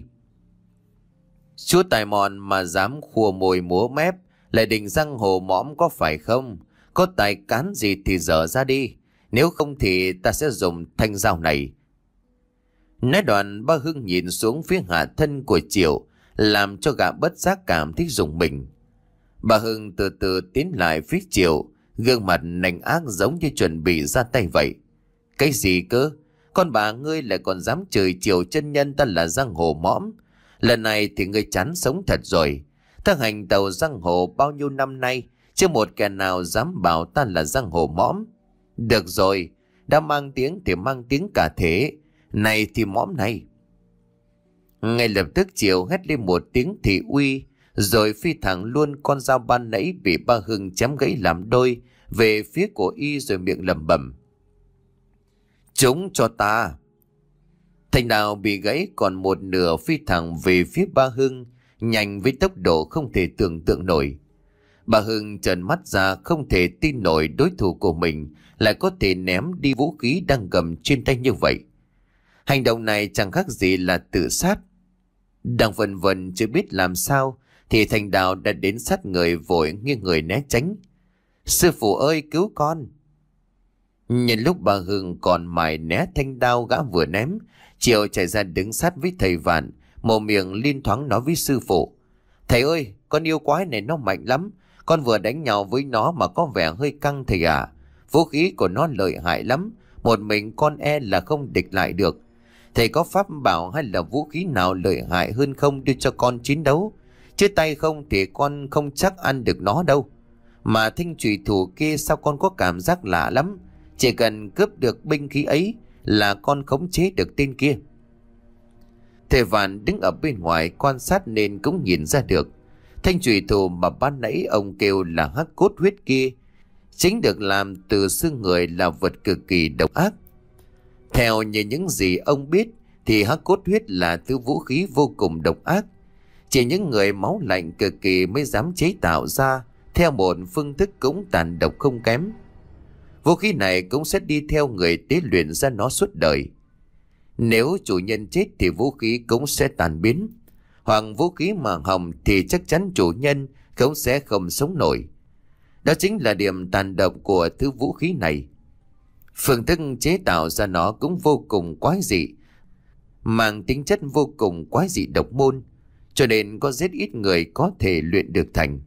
Chúa tài mọn mà dám khua môi múa mép, lại định răng hồ mõm có phải không? Có tài cán gì thì dở ra đi, nếu không thì ta sẽ dùng thanh dao này. Nói đoạn ba Hưng nhìn xuống phía hạ thân của Triệu, làm cho gã bất giác cảm thấy rùng mình. Bà Hưng từ từ tiến lại phía Triệu, gương mặt nành ác giống như chuẩn bị ra tay vậy. Cái gì cơ? Con bà ngươi lại còn dám chửi Triệu chân nhân ta là giang hồ mõm. Lần này thì ngươi chán sống thật rồi. Ta hành tàu giang hồ bao nhiêu năm nay, chưa một kẻ nào dám bảo ta là giang hồ mõm. Được rồi, đã mang tiếng thì mang tiếng cả thế. Này thì mõm này. Ngay lập tức Triệu hét lên một tiếng thị uy, rồi phi thẳng luôn con dao ban nãy bị ba Hưng chém gãy làm đôi về phía của y, rồi miệng lẩm bẩm: chúng cho ta. Thành đào bị gãy còn một nửa phi thẳng về phía ba Hưng, nhanh với tốc độ không thể tưởng tượng nổi. Ba Hưng trợn mắt ra không thể tin nổi đối thủ của mình lại có thể ném đi vũ khí đang cầm trên tay như vậy. Hành động này chẳng khác gì là tự sát. Đang vần vần chưa biết làm sao thì Thành đào đã đến sát người, vội nghiêng người né tránh. Sư phụ ơi, cứu con! Nhân lúc bà Hưng còn mải né thanh đao gã vừa ném, Triệu chạy ra đứng sát với thầy Vạn, mồm miệng liên thoáng nói với sư phụ: thầy ơi, con yêu quái này nó mạnh lắm, con vừa đánh nhau với nó mà có vẻ hơi căng thầy à. Vũ khí của nó lợi hại lắm, một mình con e là không địch lại được. Thầy có pháp bảo hay là vũ khí nào lợi hại hơn không đưa cho con chiến đấu, chứ tay không thì con không chắc ăn được nó đâu. Mà thanh trùy thủ kia sao con có cảm giác lạ lắm, chỉ cần cướp được binh khí ấy là con khống chế được tên kia. Thầy Vạn đứng ở bên ngoài quan sát nên cũng nhìn ra được thanh trùy thủ mà ban nãy ông kêu là hắc cốt huyết kia chính được làm từ xương người, là vật cực kỳ độc ác. Theo như những gì ông biết thì hắc cốt huyết là thứ vũ khí vô cùng độc ác, chỉ những người máu lạnh cực kỳ mới dám chế tạo ra, theo một phương thức cũng tàn độc không kém. Vũ khí này cũng sẽ đi theo người tế luyện ra nó suốt đời. Nếu chủ nhân chết thì vũ khí cũng sẽ tàn biến, hoặc vũ khí mà hỏng thì chắc chắn chủ nhân cũng sẽ không sống nổi. Đó chính là điểm tàn độc của thứ vũ khí này. Phương thức chế tạo ra nó cũng vô cùng quái dị, mang tính chất vô cùng quái dị độc môn, cho nên có rất ít người có thể luyện được thành.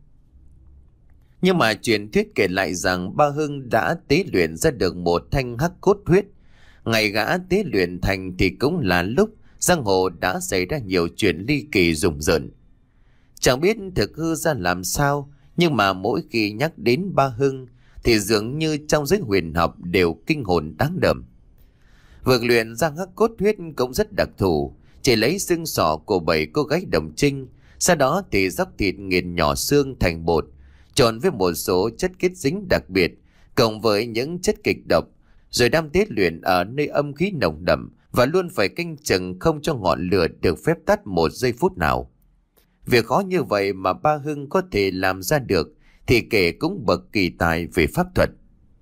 Nhưng mà truyền thuyết kể lại rằng ba Hưng đã tế luyện ra được một thanh hắc cốt huyết. Ngày gã tế luyện thành thì cũng là lúc giang hồ đã xảy ra nhiều chuyện ly kỳ rùng rợn. Chẳng biết thực hư ra làm sao, nhưng mà mỗi khi nhắc đến ba Hưng thì dường như trong giới huyền học đều kinh hồn đáng đờm. Việc luyện ra hắc cốt huyết cũng rất đặc thù, chỉ lấy xương sọ của bảy cô gái đồng trinh, sau đó thì róc thịt nghiền nhỏ xương thành bột, trộn với một số chất kết dính đặc biệt, cộng với những chất kịch độc, rồi đem tế luyện ở nơi âm khí nồng đậm và luôn phải canh chừng không cho ngọn lửa được phép tắt một giây phút nào. Việc khó như vậy mà ba Hưng có thể làm ra được thì kể cũng bậc kỳ tài về pháp thuật.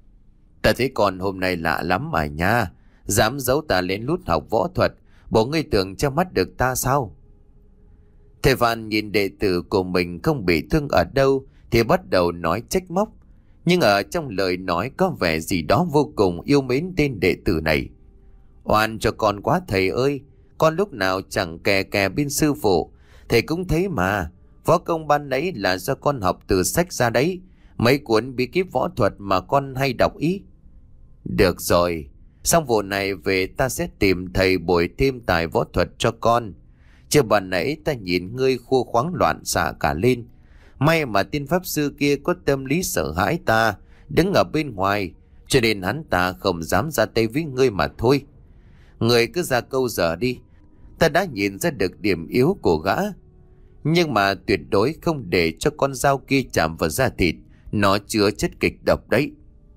Ta thấy con hôm nay lạ lắm mà nha, dám giấu ta lên lút học võ thuật, bộ ngươi tưởng che mắt được ta sao? Thầy Vạn nhìn đệ tử của mình không bị thương ở đâu thì bắt đầu nói trách móc. Nhưng ở trong lời nói có vẻ gì đó vô cùng yêu mến tên đệ tử này. Oan cho con quá thầy ơi, con lúc nào chẳng kè kè bên sư phụ, thầy cũng thấy mà. Võ công ban nãy là do con học từ sách ra đấy, mấy cuốn bí kíp võ thuật mà con hay đọc ý. Được rồi, xong vụ này về ta sẽ tìm thầy bồi thêm tài võ thuật cho con. Chưa ban nãy ta nhìn ngươi khua khoáng loạn xạ cả lên. May mà tiên pháp sư kia có tâm lý sợ hãi ta, đứng ở bên ngoài, cho nên hắn ta không dám ra tay với ngươi mà thôi. Ngươi cứ ra câu giờ đi, ta đã nhìn ra được điểm yếu của gã. Nhưng mà tuyệt đối không để cho con dao kia chạm vào da thịt, nó chứa chất kịch độc đấy.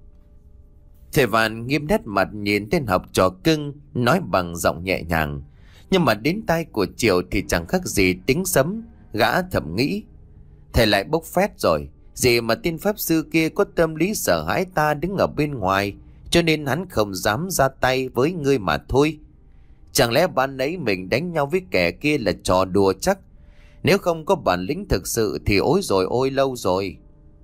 Thầy Vạn nghiêm nét mặt nhìn tên học trò cưng, nói bằng giọng nhẹ nhàng. Nhưng mà đến tai của Triệu thì chẳng khác gì tiếng sấm. Gã thầm nghĩ, thầy lại bốc phét rồi. Gì mà tiên pháp sư kia có tâm lý sợ hãi ta đứng ở bên ngoài, cho nên hắn không dám ra tay với ngươi mà thôi. Chẳng lẽ ban nãy mình đánh nhau với kẻ kia là trò đùa chắc? Nếu không có bản lĩnh thực sự thì ối rồi ôi lâu rồi.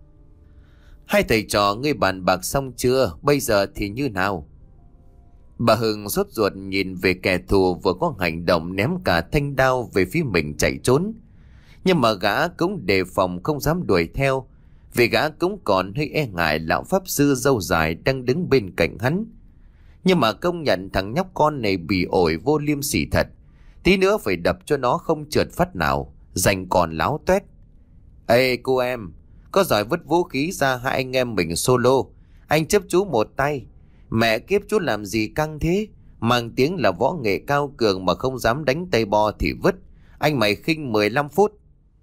Hai thầy trò ngươi bàn bạc xong chưa? Bây giờ thì như nào? Bà Hưng sốt ruột nhìn về kẻ thù vừa có hành động ném cả thanh đao về phía mình chạy trốn. Nhưng mà gã cũng đề phòng không dám đuổi theo, vì gã cũng còn hơi e ngại lão pháp sư râu dài đang đứng bên cạnh hắn. Nhưng mà công nhận thằng nhóc con này bị ổi vô liêm sỉ thật. Tí nữa phải đập cho nó không trượt phát nào, dành còn láo toét. Ê cô em, có giỏi vứt vũ khí ra hai anh em mình solo. Anh chấp chú một tay. Mẹ kiếp chú làm gì căng thế? Mang tiếng là võ nghệ cao cường mà không dám đánh tay bo thì vứt. Anh mày khinh mười lăm phút.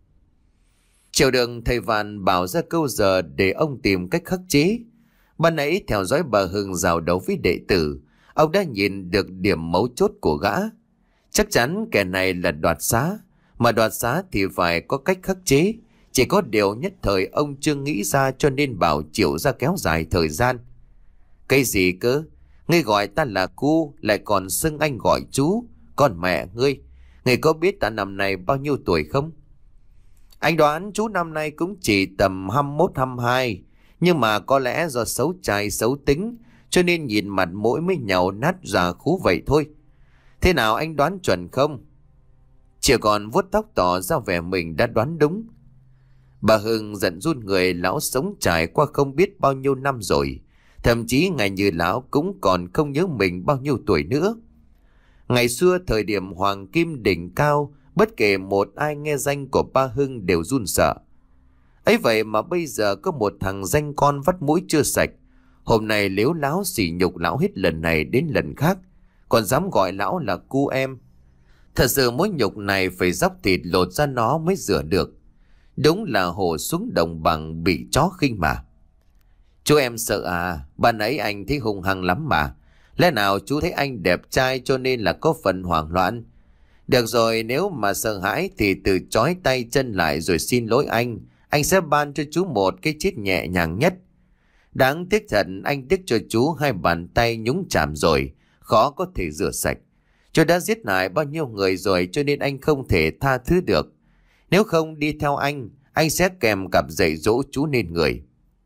Chiều đường thầy Vạn bảo ra câu giờ để ông tìm cách khắc chế. Ban nãy theo dõi bà Hưng giao đấu với đệ tử, ông đã nhìn được điểm mấu chốt của gã. Chắc chắn kẻ này là đoạt xá, mà đoạt xá thì phải có cách khắc chế. Chỉ có điều nhất thời ông chưa nghĩ ra, cho nên bảo Triệu ra kéo dài thời gian. Cái gì cơ? Ngươi gọi ta là cu, lại còn xưng anh gọi chú. Còn mẹ ngươi, ngươi có biết ta năm nay bao nhiêu tuổi không? Anh đoán chú năm nay cũng chỉ tầm hai mươi mốt hai mươi hai. Nhưng mà có lẽ do xấu trai xấu tính, cho nên nhìn mặt mũi mới nhàu nát già khú vậy thôi. Thế nào anh đoán chuẩn không? Chỉ còn vuốt tóc tỏ ra vẻ mình đã đoán đúng. Bà Hưng giận run người, lão sống trải qua không biết bao nhiêu năm rồi. Thậm chí ngày như lão cũng còn không nhớ mình bao nhiêu tuổi nữa. Ngày xưa thời điểm hoàng kim đỉnh cao, bất kể một ai nghe danh của ba Hưng đều run sợ. Ấy vậy mà bây giờ có một thằng danh con vắt mũi chưa sạch, hôm nay lếu láo sỉ nhục lão hết lần này đến lần khác, còn dám gọi lão là cu em. Thật sự mối nhục này phải dóc thịt lột ra nó mới rửa được. Đúng là hổ xuống đồng bằng bị chó khinh mà. Chú em sợ à? Ban ấy anh thấy hung hăng lắm mà. Lẽ nào chú thấy anh đẹp trai cho nên là có phần hoảng loạn? Được rồi, nếu mà sợ hãi thì từ trói tay chân lại rồi xin lỗi anh. Anh sẽ ban cho chú một cái chết nhẹ nhàng nhất. Đáng tiếc thật, anh tiếc cho chú hai bàn tay nhúng chạm rồi, khó có thể rửa sạch. Chú đã giết hại bao nhiêu người rồi, cho nên anh không thể tha thứ được. Nếu không đi theo anh, anh sẽ kèm cặp dạy dỗ chú nên người.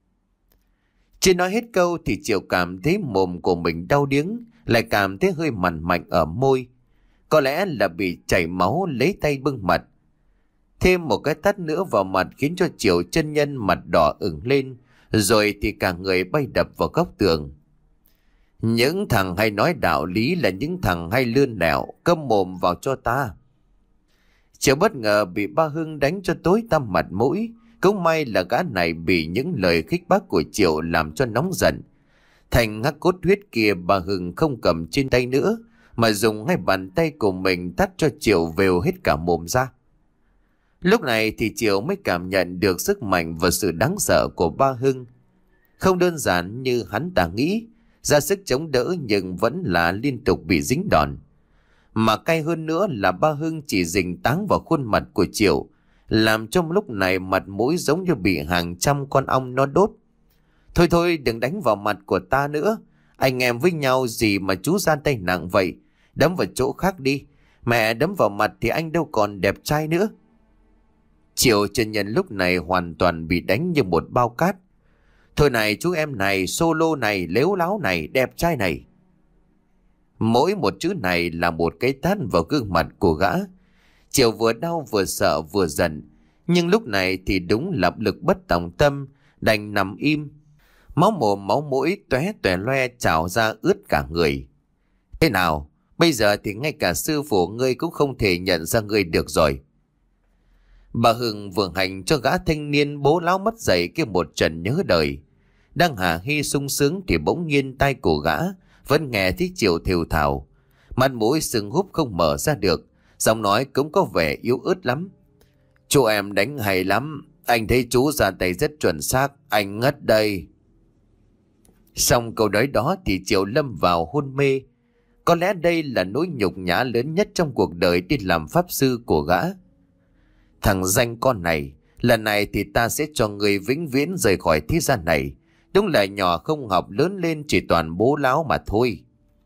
Chưa nói hết câu thì Triệu cảm thấy mồm của mình đau điếng, lại cảm thấy hơi mằn mạnh ở môi. Có lẽ là bị chảy máu, lấy tay bưng mặt. Thêm một cái tát nữa vào mặt khiến cho Triệu chân nhân mặt đỏ ửng lên, rồi thì cả người bay đập vào góc tường. Những thằng hay nói đạo lý là những thằng hay lươn lẹo, câm mồm vào cho ta. Triệu bất ngờ bị ba Hưng đánh cho tối tăm mặt mũi. Cũng may là gã này bị những lời khích bác của Triệu làm cho nóng giận. Thành hắc cốt huyết kia bà Hưng không cầm trên tay nữa, mà dùng hai bàn tay của mình tát cho Triệu vèo hết cả mồm ra. Lúc này thì Triệu mới cảm nhận được sức mạnh và sự đáng sợ của ba Hưng. Không đơn giản như hắn ta nghĩ, ra sức chống đỡ nhưng vẫn là liên tục bị dính đòn. Mà cay hơn nữa là ba Hưng chỉ dình táng vào khuôn mặt của Triệu, làm trong lúc này mặt mũi giống như bị hàng trăm con ong nó đốt. Thôi thôi, đừng đánh vào mặt của ta nữa. Anh em với nhau gì mà chú ra tay nặng vậy? Đấm vào chỗ khác đi. Mẹ đấm vào mặt thì anh đâu còn đẹp trai nữa. Triệu chân nhân lúc này hoàn toàn bị đánh như một bao cát. Thôi này chú em này, solo này, lếu láo này, đẹp trai này. Mỗi một chữ này là một cái tát vào gương mặt của gã. Triệu vừa đau vừa sợ vừa giận. Nhưng lúc này thì đúng là lực bất tòng tâm, đành nằm im. Máu mồm máu mũi tóe tóe loe trào ra ướt cả người. Thế nào, bây giờ thì ngay cả sư phụ ngươi cũng không thể nhận ra ngươi được rồi. Bà Hưng vừa hành cho gã thanh niên bố láo mất dậy kia một trận nhớ đời. Đang hả hê sung sướng thì bỗng nhiên tai của gã vẫn nghe thấy Triệu thều thào. Mặt mũi sưng húp không mở ra được, giọng nói cũng có vẻ yếu ớt lắm. Chú em đánh hay lắm, anh thấy chú ra tay rất chuẩn xác, anh ngất đây. Xong câu nói đó thì Triệu lâm vào hôn mê. Có lẽ đây là nỗi nhục nhã lớn nhất trong cuộc đời đi làm pháp sư của gã. Thằng danh con này, lần này thì ta sẽ cho người vĩnh viễn rời khỏi thế gian này. Đúng là nhỏ không học lớn lên chỉ toàn bố láo mà thôi.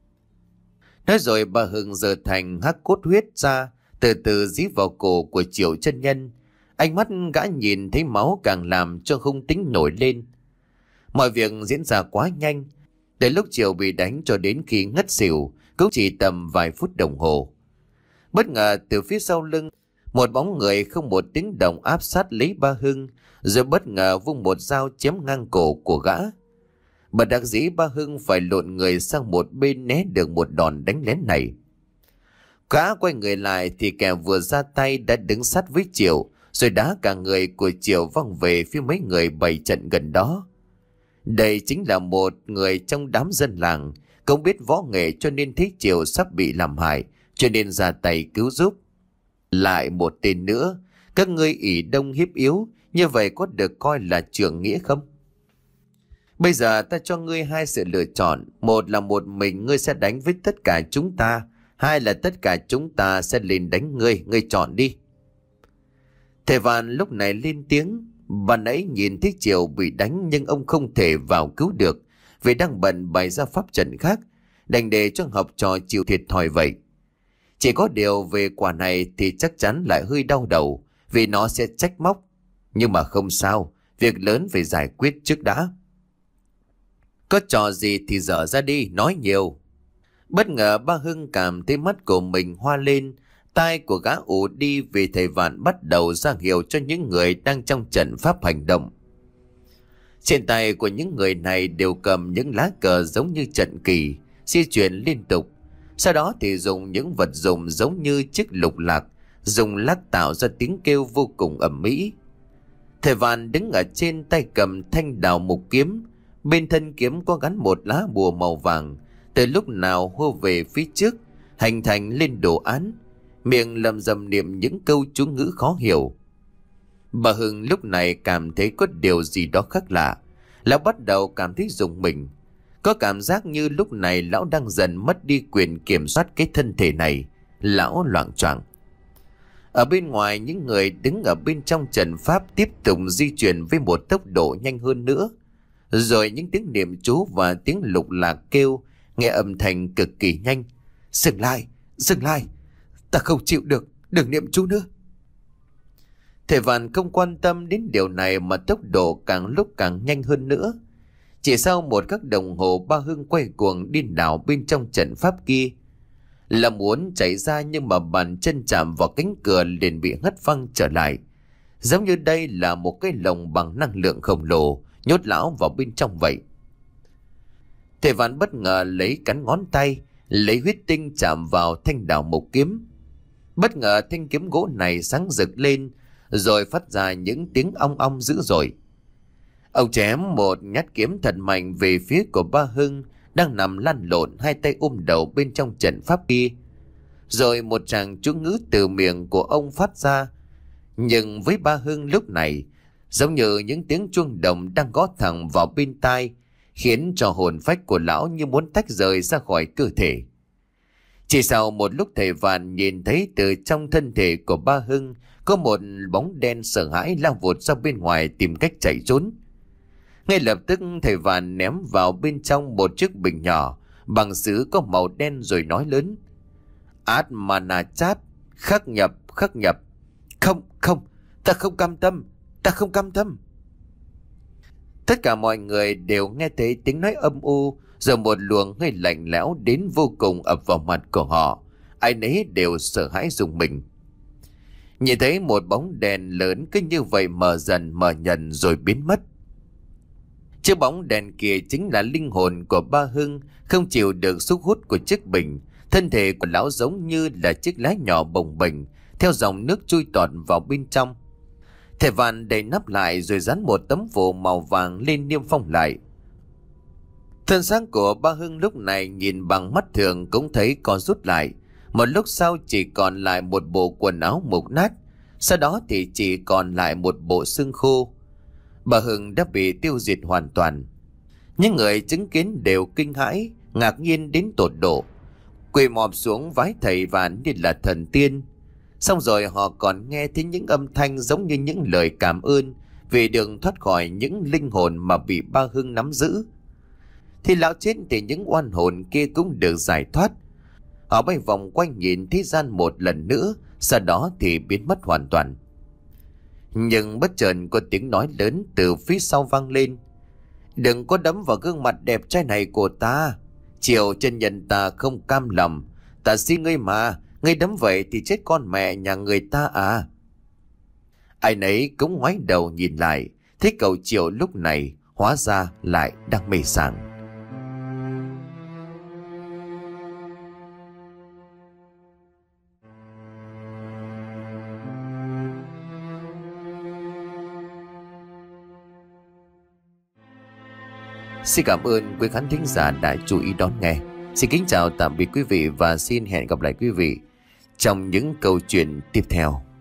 Nói rồi bà Hưng giờ thành hắc cốt huyết ra, từ từ dí vào cổ của Triệu chân nhân. Ánh mắt gã nhìn thấy máu càng làm cho hung tính nổi lên. Mọi việc diễn ra quá nhanh. Từ lúc Triệu bị đánh cho đến khi ngất xỉu cũng chỉ tầm vài phút đồng hồ. Bất ngờ từ phía sau lưng, một bóng người không một tiếng động áp sát lấy ba Hưng, rồi bất ngờ vung một dao chém ngang cổ của gã. Bất đắc dĩ ba Hưng phải lộn người sang một bên né được một đòn đánh lén này. Gã quay người lại thì kẻ vừa ra tay đã đứng sát với Triệu, rồi đá cả người của Triệu văng về phía mấy người bày trận gần đó. Đây chính là một người trong đám dân làng, không biết võ nghệ cho nên thấy Triệu sắp bị làm hại, cho nên ra tay cứu giúp. Lại một tên nữa, các ngươi ỷ đông hiếp yếu, như vậy có được coi là trưởng nghĩa không? Bây giờ ta cho ngươi hai sự lựa chọn, một là một mình ngươi sẽ đánh với tất cả chúng ta, hai là tất cả chúng ta sẽ lên đánh ngươi, ngươi chọn đi. Thầy Vạn lúc này lên tiếng. Ban nãy nhìn thấy Triệu bị đánh nhưng ông không thể vào cứu được, vì đang bận bày ra pháp trận khác, đành để cho học trò chịu thiệt thòi vậy. Chỉ có điều về quả này thì chắc chắn lại hơi đau đầu, vì nó sẽ trách móc. Nhưng mà không sao, việc lớn phải giải quyết trước đã. Có trò gì thì dở ra đi, nói nhiều. Bất ngờ ba Hưng cảm thấy mắt của mình hoa lên, tai của gã ù đi vì thầy Vạn bắt đầu ra hiệu cho những người đang trong trận pháp hành động. Trên tay của những người này đều cầm những lá cờ giống như trận kỳ, di chuyển liên tục. Sau đó thì dùng những vật dụng giống như chiếc lục lạc, dùng lắc tạo ra tiếng kêu vô cùng ầm ĩ. Thầy Vạn đứng ở trên tay cầm thanh đào mục kiếm, bên thân kiếm có gắn một lá bùa màu vàng, từ lúc nào hô về phía trước, hình thành lên đồ án, miệng lầm rầm niệm những câu chú ngữ khó hiểu. Bà Hưng lúc này cảm thấy có điều gì đó khác lạ, lão bắt đầu cảm thấy rùng mình. Có cảm giác như lúc này lão đang dần mất đi quyền kiểm soát cái thân thể này. Lão loạng choạng. Ở bên ngoài, những người đứng ở bên trong trận pháp tiếp tục di chuyển với một tốc độ nhanh hơn nữa. Rồi những tiếng niệm chú và tiếng lục lạc kêu nghe âm thanh cực kỳ nhanh. Dừng lại, dừng lại, ta không chịu được, đừng niệm chú nữa. Thầy Vạn không quan tâm đến điều này mà tốc độ càng lúc càng nhanh hơn nữa. Chỉ sau một khắc đồng hồ, ba Hưng quay cuồng điên đảo bên trong trận pháp kia. Là muốn chạy ra nhưng mà bàn chân chạm vào cánh cửa liền bị hất văng trở lại. Giống như đây là một cái lồng bằng năng lượng khổng lồ nhốt lão vào bên trong vậy. Thầy Vạn bất ngờ lấy cắn ngón tay, lấy huyết tinh chạm vào thanh đào mộc kiếm. Bất ngờ thanh kiếm gỗ này sáng rực lên, rồi phát ra những tiếng ong ong dữ dội. Ông chém một nhát kiếm thật mạnh về phía của ba Hưng đang nằm lăn lộn hai tay ôm đầu bên trong trận pháp kia. Rồi một tràng chú ngữ từ miệng của ông phát ra. Nhưng với ba Hưng lúc này, giống như những tiếng chuông đồng đang gõ thẳng vào bên tai, khiến cho hồn phách của lão như muốn tách rời ra khỏi cơ thể. Chỉ sau một lúc, thầy Vạn nhìn thấy từ trong thân thể của ba Hưng có một bóng đen sợ hãi lao vụt ra bên ngoài tìm cách chạy trốn. Ngay lập tức thầy Vạn ném vào bên trong một chiếc bình nhỏ bằng sứ có màu đen rồi nói lớn: Át Mana Chát, khắc nhập, khắc nhập. Không, không, Ta không cam tâm, ta không cam tâm. Tất cả mọi người đều nghe thấy tiếng nói âm u, rồi một luồng hơi lạnh lẽo đến vô cùng ập vào mặt của họ. Ai nấy đều sợ hãi rùng mình. Nhìn thấy một bóng đèn lớn cứ như vậy mờ dần mờ dần rồi biến mất. Chiếc bóng đèn kia chính là linh hồn của ba Hưng, không chịu được sức hút của chiếc bình. Thân thể của lão giống như là chiếc lá nhỏ bồng bềnh, theo dòng nước chui tọt vào bên trong. Thẻ vàng đậy nắp lại rồi dán một tấm phủ màu vàng lên niêm phong lại. Thân xác của ba Hưng lúc này nhìn bằng mắt thường cũng thấy co rút lại. Một lúc sau chỉ còn lại một bộ quần áo mục nát, sau đó thì chỉ còn lại một bộ xương khô. Bà Hưng đã bị tiêu diệt hoàn toàn. Những người chứng kiến đều kinh hãi, ngạc nhiên đến tột độ, quỳ mọp xuống vái thầy Vạn như là thần tiên. Xong rồi họ còn nghe thấy những âm thanh giống như những lời cảm ơn vì được thoát khỏi những linh hồn mà bị ba Hưng nắm giữ. Thì lão chết thì những oan hồn kia cũng được giải thoát. Họ bay vòng quanh nhìn thế gian một lần nữa, sau đó thì biến mất hoàn toàn. Nhưng bất chợt có tiếng nói lớn từ phía sau vang lên: "Đừng có đấm vào gương mặt đẹp trai này của ta. Triều chân nhân ta không cam lòng. Ta xin ngươi mà, ngươi đấm vậy thì chết con mẹ nhà người ta à." Ai nấy cũng ngoái đầu nhìn lại, thấy cậu Triều lúc này hóa ra lại đang mê sảng. Xin cảm ơn quý khán thính giả đã chú ý đón nghe. Xin kính chào tạm biệt quý vị và xin hẹn gặp lại quý vị trong những câu chuyện tiếp theo.